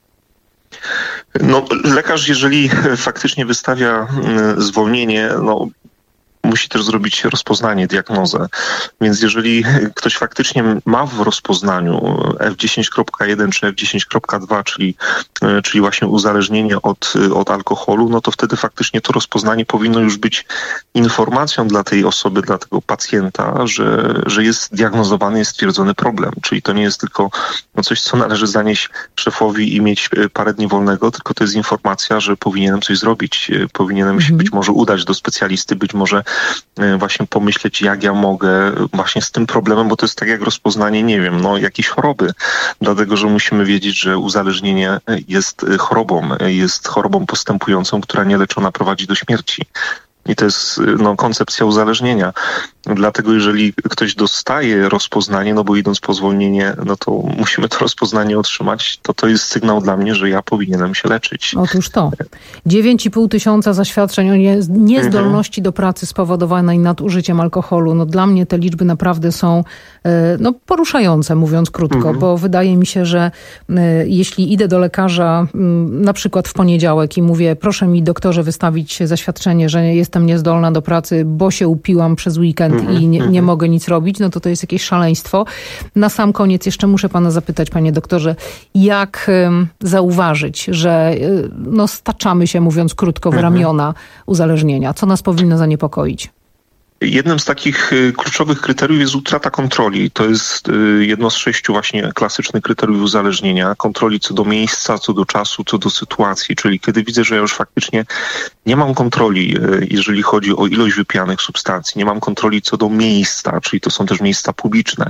Speaker 6: No, lekarz, jeżeli faktycznie wystawia zwolnienie, no musi też zrobić rozpoznanie, diagnozę. Więc jeżeli ktoś faktycznie ma w rozpoznaniu F dziesięć kropka jeden czy F dziesięć kropka dwa, czyli, czyli właśnie uzależnienie od, od alkoholu, no to wtedy faktycznie to rozpoznanie powinno już być informacją dla tej osoby, dla tego pacjenta, że, że jest diagnozowany, jest stwierdzony problem. Czyli to nie jest tylko no coś, co należy zanieść szefowi i mieć parę dni wolnego, tylko to jest informacja, że powinienem coś zrobić. Powinienem się być może udać do specjalisty, być może właśnie pomyśleć, jak ja mogę właśnie z tym problemem, bo to jest tak jak rozpoznanie, nie wiem, no jakiejś choroby. Dlatego, że musimy wiedzieć, że uzależnienie jest chorobą, jest chorobą postępującą, która nieleczona prowadzi do śmierci. I to jest no, koncepcja uzależnienia. Dlatego jeżeli ktoś dostaje rozpoznanie, no bo idąc po zwolnienie, no to musimy to rozpoznanie otrzymać, to to jest sygnał dla mnie, że ja powinienem się leczyć.
Speaker 3: Otóż to. dziewięć i pół tysiąca zaświadczeń o nie, niezdolności mhm. do pracy spowodowanej nadużyciem alkoholu. No dla mnie te liczby naprawdę są no, poruszające, mówiąc krótko, mhm. bo wydaje mi się, że jeśli idę do lekarza na przykład w poniedziałek i mówię, proszę mi doktorze wystawić zaświadczenie, że jestem niezdolna do pracy, bo się upiłam przez weekend mm-hmm, i nie, nie mm-hmm. mogę nic robić, no to to jest jakieś szaleństwo. Na sam koniec jeszcze muszę pana zapytać, panie doktorze, jak um, zauważyć, że no, staczamy się, mówiąc krótko, w mm-hmm. ramiona uzależnienia? Co nas powinno zaniepokoić?
Speaker 6: Jednym z takich kluczowych kryteriów jest utrata kontroli. To jest jedno z sześciu właśnie klasycznych kryteriów uzależnienia. Kontroli co do miejsca, co do czasu, co do sytuacji. Czyli kiedy widzę, że ja już faktycznie nie mam kontroli, jeżeli chodzi o ilość wypijanych substancji. Nie mam kontroli co do miejsca, czyli to są też miejsca publiczne.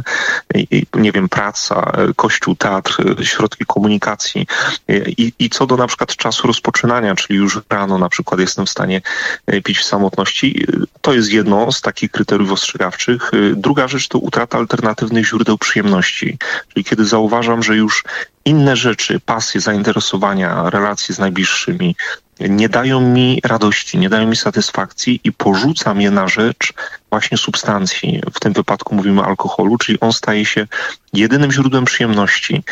Speaker 6: Nie wiem, praca, kościół, teatr, środki komunikacji. I, i co do na przykład czasu rozpoczynania, czyli już rano na przykład jestem w stanie pić w samotności. To jest jedno z takich kryteriów ostrzegawczych. Druga rzecz to utrata alternatywnych źródeł przyjemności. Czyli kiedy zauważam, że już inne rzeczy, pasje, zainteresowania, relacje z najbliższymi nie dają mi radości, nie dają mi satysfakcji i porzucam je na rzecz właśnie substancji. W tym wypadku mówimy o alkoholu, czyli on staje się jedynym źródłem przyjemności.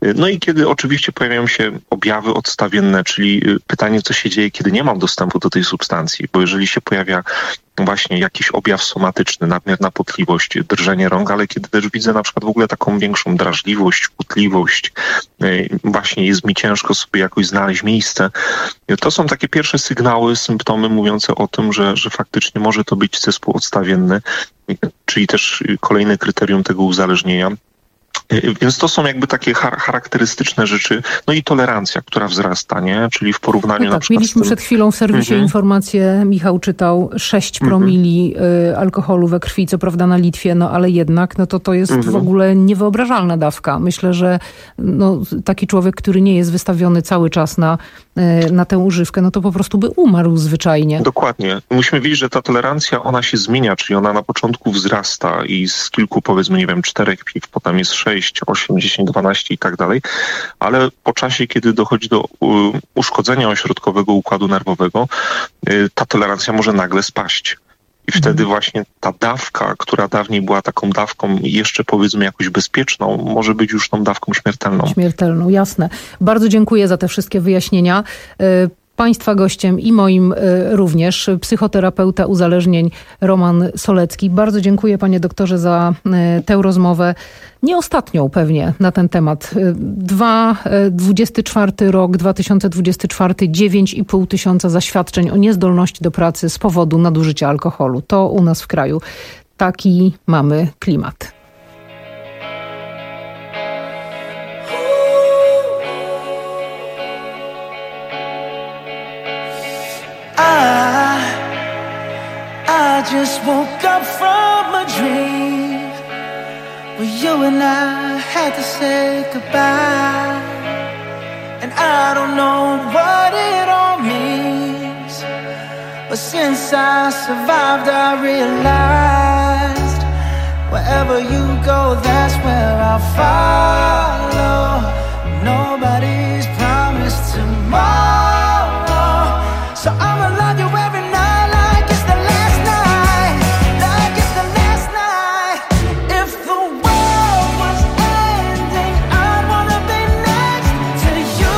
Speaker 6: No i kiedy oczywiście pojawiają się objawy odstawienne, czyli pytanie, co się dzieje, kiedy nie mam dostępu do tej substancji, bo jeżeli się pojawia właśnie jakiś objaw somatyczny, nadmierna potliwość, drżenie rąk, ale kiedy też widzę na przykład w ogóle taką większą drażliwość, kłótliwość, właśnie jest mi ciężko sobie jakoś znaleźć miejsce, to są takie pierwsze sygnały, symptomy mówiące o tym, że, że faktycznie może to być zespół odstawienny, czyli też kolejne kryterium tego uzależnienia. Więc to są jakby takie charakterystyczne rzeczy. No i tolerancja, która wzrasta, nie? Czyli w porównaniu
Speaker 3: no
Speaker 6: na
Speaker 3: tak,
Speaker 6: przykład
Speaker 3: mieliśmy
Speaker 6: z tym...
Speaker 3: przed chwilą w serwisie
Speaker 6: mhm.
Speaker 3: informację, Michał czytał, sześć promili mhm. alkoholu we krwi, co prawda na Litwie, no ale jednak, no to to jest mhm. w ogóle niewyobrażalna dawka. Myślę, że no, taki człowiek, który nie jest wystawiony cały czas na, na tę używkę, no to po prostu by umarł zwyczajnie.
Speaker 6: Dokładnie. Musimy wiedzieć, że ta tolerancja, ona się zmienia, czyli ona na początku wzrasta i z kilku, powiedzmy, nie wiem, czterech piw, potem jest sześć, osiem, dziesięć, dwanaście i tak dalej, ale po czasie, kiedy dochodzi do uszkodzenia ośrodkowego układu nerwowego, ta tolerancja może nagle spaść. I wtedy mhm. właśnie ta dawka, która dawniej była taką dawką jeszcze powiedzmy jakoś bezpieczną, może być już tą dawką śmiertelną.
Speaker 3: Śmiertelną, jasne. Bardzo dziękuję za te wszystkie wyjaśnienia. Państwa gościem i moim również psychoterapeuta uzależnień Roman Solecki. Bardzo dziękuję, panie doktorze, za tę rozmowę. Nie ostatnią pewnie na ten temat. Dwa, dwudziesty czwarty rok, dwa tysiące dwudziesty czwarty, dziewięć i pół tysiąca zaświadczeń o niezdolności do pracy z powodu nadużycia alkoholu. To u nas w kraju. Taki mamy klimat.
Speaker 7: I, I just woke up from a dream where you and I had to say goodbye. And I don't know what it all means, but since I survived I realized wherever you go, that's where I'll follow. Nobody's promised tomorrow. So I'ma love you every night like it's the last night, like it's the last night. If the world was ending, I wanna be next to you.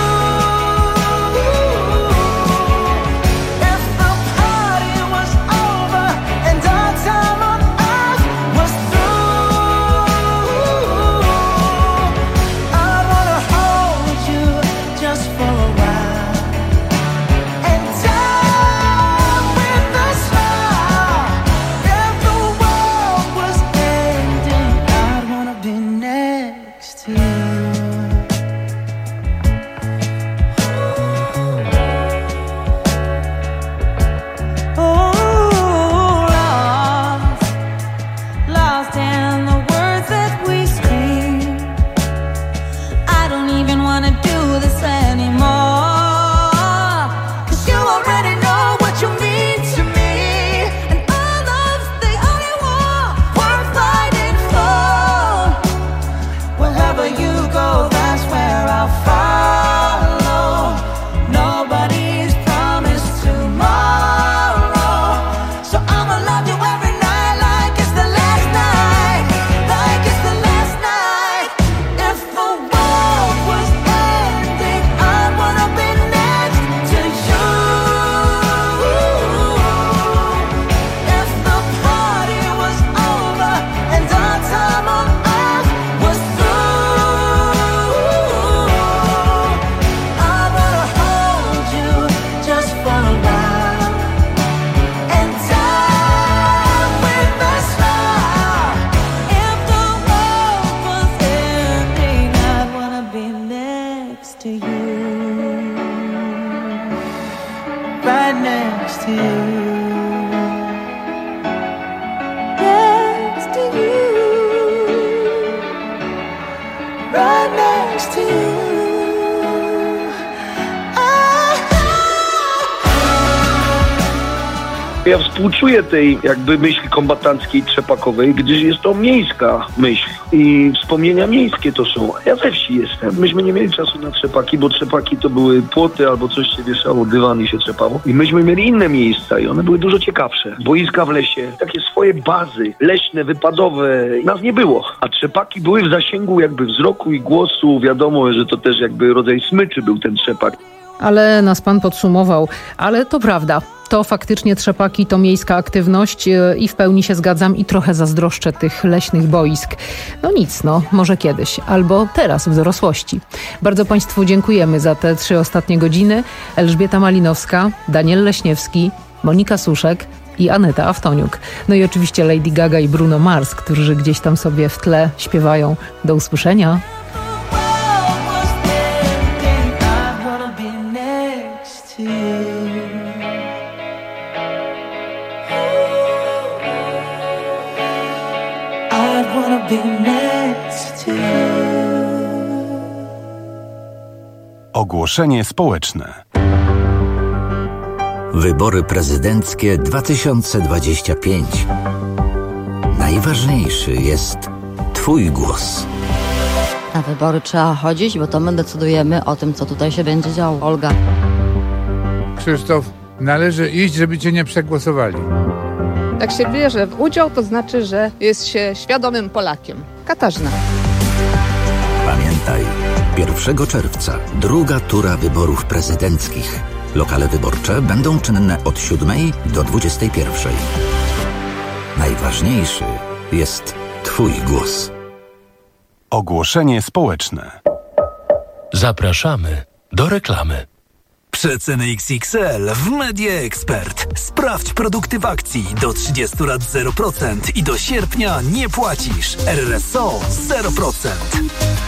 Speaker 7: If the party was over and our time on earth was through, I wanna hold you just for a while.
Speaker 8: Ja współczuję tej jakby myśli kombatanckiej, trzepakowej, gdyż jest to miejska myśl i wspomnienia miejskie to są. Ja ze wsi jestem. Myśmy nie mieli czasu na trzepaki, bo trzepaki to były płoty albo coś się wieszało, dywan i się trzepało. I myśmy mieli inne miejsca i one były dużo ciekawsze. Boiska w lesie, takie swoje bazy, leśne, wypadowe. Nas nie było. A trzepaki były w zasięgu jakby wzroku i głosu. Wiadomo, że to też jakby rodzaj smyczy był ten trzepak.
Speaker 3: Ale nas pan podsumował. Ale to prawda. To faktycznie trzepaki to miejska aktywność i w pełni się zgadzam i trochę zazdroszczę tych leśnych boisk. No nic, no, może kiedyś, albo teraz w dorosłości. Bardzo Państwu dziękujemy za te trzy ostatnie godziny. Elżbieta Malinowska, Daniel Leśniewski, Monika Suszek i Aneta Aftoniuk. No i oczywiście Lady Gaga i Bruno Mars, którzy gdzieś tam sobie w tle śpiewają. Do usłyszenia.
Speaker 9: Ogłoszenie społeczne.
Speaker 17: Wybory prezydenckie dwa tysiące dwadzieścia pięć. Najważniejszy jest Twój głos.
Speaker 18: Na wybory trzeba chodzić, bo to my decydujemy o tym, co tutaj się będzie działo. Olga.
Speaker 19: Krzysztof, należy iść, żeby cię nie przegłosowali.
Speaker 20: Jak się bierze w udział, to znaczy, że jest się świadomym Polakiem. Katarzyna.
Speaker 17: Pamiętaj, pierwszego czerwca druga tura wyborów prezydenckich. Lokale wyborcze będą czynne od siódmej do dwudziestej pierwszej. Najważniejszy jest Twój głos.
Speaker 9: Ogłoszenie społeczne.
Speaker 10: Zapraszamy do reklamy. Przeceny X X L w Media Expert. Sprawdź produkty w akcji do trzydziestu lat zero procent i do sierpnia nie płacisz. R R S O zero procent.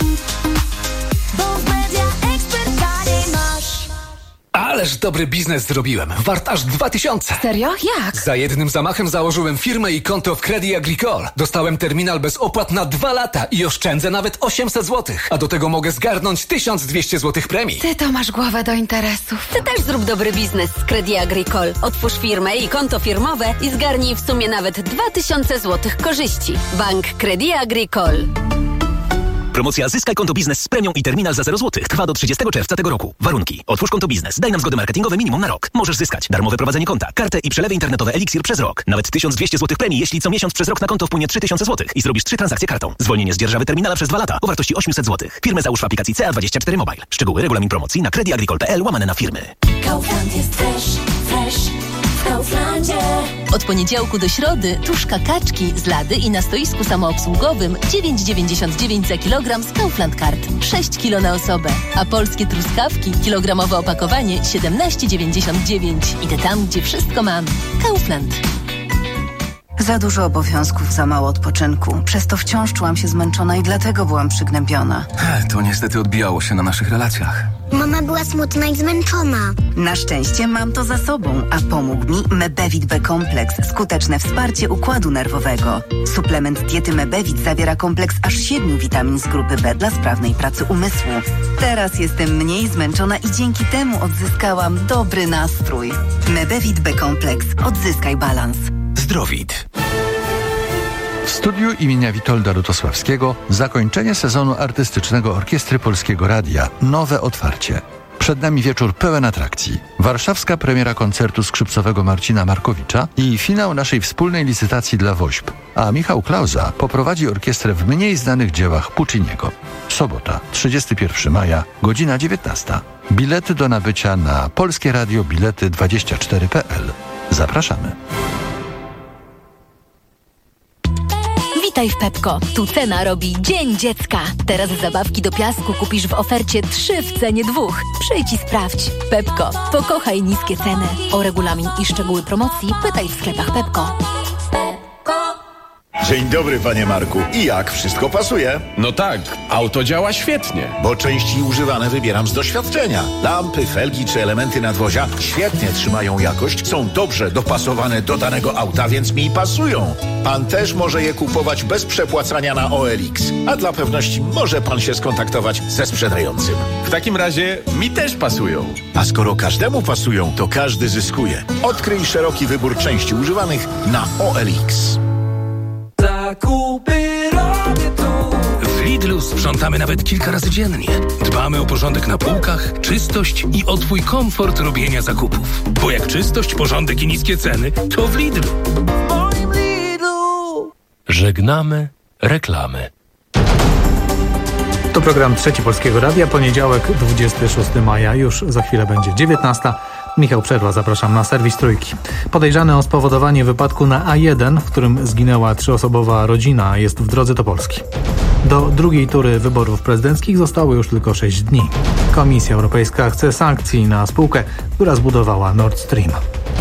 Speaker 21: Ależ dobry biznes zrobiłem. Wart aż dwa tysiące.
Speaker 12: Serio? Jak?
Speaker 21: Za jednym zamachem założyłem firmę i konto w Credit Agricole. Dostałem terminal bez opłat na dwa lata i oszczędzę nawet osiemset złotych. A do tego mogę zgarnąć tysiąc dwieście złotych premii.
Speaker 12: Ty to masz głowę do interesów.
Speaker 22: Ty też zrób dobry biznes z Credit Agricole. Otwórz firmę i konto firmowe i zgarnij w sumie nawet dwa tysiące złotych korzyści. Bank Credit Agricole.
Speaker 24: Promocja Zyskaj konto biznes z premią i terminal za zero złotych trwa do trzydziestego czerwca tego roku. Warunki. Otwórz konto biznes. Daj nam zgody marketingowe minimum na rok. Możesz zyskać darmowe prowadzenie konta, kartę i przelewy internetowe Elixir przez rok. Nawet tysiąc dwieście złotych premii, jeśli co miesiąc przez rok na konto wpłynie trzy tysiące złotych i zrobisz trzy transakcje kartą. Zwolnienie z dzierżawy terminala przez dwa lata o wartości osiemset złotych. Firmę załóż w aplikacji C A dwadzieścia cztery Mobile. Szczegóły, regulamin promocji na creditagricole kropka p l łamane na firmy.
Speaker 13: Kaufland jest fresh, fresh w Kauflandzie.
Speaker 22: Od poniedziałku do środy tuszka kaczki z lady i na stoisku samoobsługowym dziewięć dziewięćdziesiąt dziewięć za kilogram z Kaufland Card. sześć kilo na osobę. A polskie truskawki, kilogramowe opakowanie siedemnaście dziewięćdziesiąt dziewięć. Idę tam, gdzie wszystko mam. Kaufland.
Speaker 25: Za dużo obowiązków, za mało odpoczynku. Przez to wciąż czułam się zmęczona i dlatego byłam przygnębiona.
Speaker 26: To niestety odbijało się na naszych relacjach.
Speaker 27: Mama była smutna i zmęczona.
Speaker 25: Na szczęście mam to za sobą, a pomógł mi Mebevit B-kompleks. Skuteczne wsparcie układu nerwowego. Suplement diety Mebevit zawiera kompleks aż siedmiu witamin z grupy B dla sprawnej pracy umysłu. Teraz jestem mniej zmęczona i dzięki temu odzyskałam dobry nastrój. Mebevit B-kompleks. Odzyskaj balans.
Speaker 33: Zdrowit. W studiu imienia Witolda Lutosławskiego zakończenie sezonu artystycznego Orkiestry Polskiego Radia. Nowe otwarcie. Przed nami wieczór pełen atrakcji. Warszawska premiera koncertu skrzypcowego Marcina Markowicza i finał naszej wspólnej licytacji dla WOŚP. A Michał Klauza poprowadzi orkiestrę w mniej znanych dziełach Pucciniego. Sobota, trzydziestego pierwszego maja, godzina dziewiętnasta. Bilety do nabycia na Polskie Radio Bilety dwadzieścia cztery kropka p l. Zapraszamy.
Speaker 22: Witaj w Pepko. Tu cena robi Dzień Dziecka. Teraz zabawki do piasku kupisz w ofercie trzy w cenie dwóch. Przyjdź i sprawdź. Pepko. Pokochaj niskie ceny. O regulamin i szczegóły promocji pytaj w sklepach Pepko.
Speaker 1: Dzień dobry, panie Marku. I jak? Wszystko pasuje?
Speaker 2: No tak, auto działa świetnie.
Speaker 1: Bo części używane wybieram z doświadczenia. Lampy, felgi czy elementy nadwozia świetnie trzymają jakość, są dobrze dopasowane do danego auta, więc mi pasują. Pan też może je kupować bez przepłacania na O L X. A dla pewności może pan się skontaktować ze sprzedającym.
Speaker 2: W takim razie mi też pasują.
Speaker 1: A skoro każdemu pasują, to każdy zyskuje. Odkryj szeroki wybór części używanych na O L X.
Speaker 10: Zakupy robię tu. W Lidlu sprzątamy nawet kilka razy dziennie. Dbamy o porządek na półkach, czystość i o twój komfort robienia zakupów. Bo jak czystość, porządek i niskie ceny, to w Lidlu.
Speaker 7: Moim Lidlu.
Speaker 10: Żegnamy reklamy.
Speaker 4: To program Trzeci Polskiego Radia, poniedziałek, dwudziestego szóstego maja, już za chwilę będzie dziewiętnasta. Michał Przerwa, zapraszam na serwis Trójki. Podejrzany o spowodowanie wypadku na A jeden, w którym zginęła trzyosobowa rodzina, jest w drodze do Polski. Do drugiej tury wyborów prezydenckich zostało już tylko sześć dni. Komisja Europejska chce sankcji na spółkę, która zbudowała Nord Stream.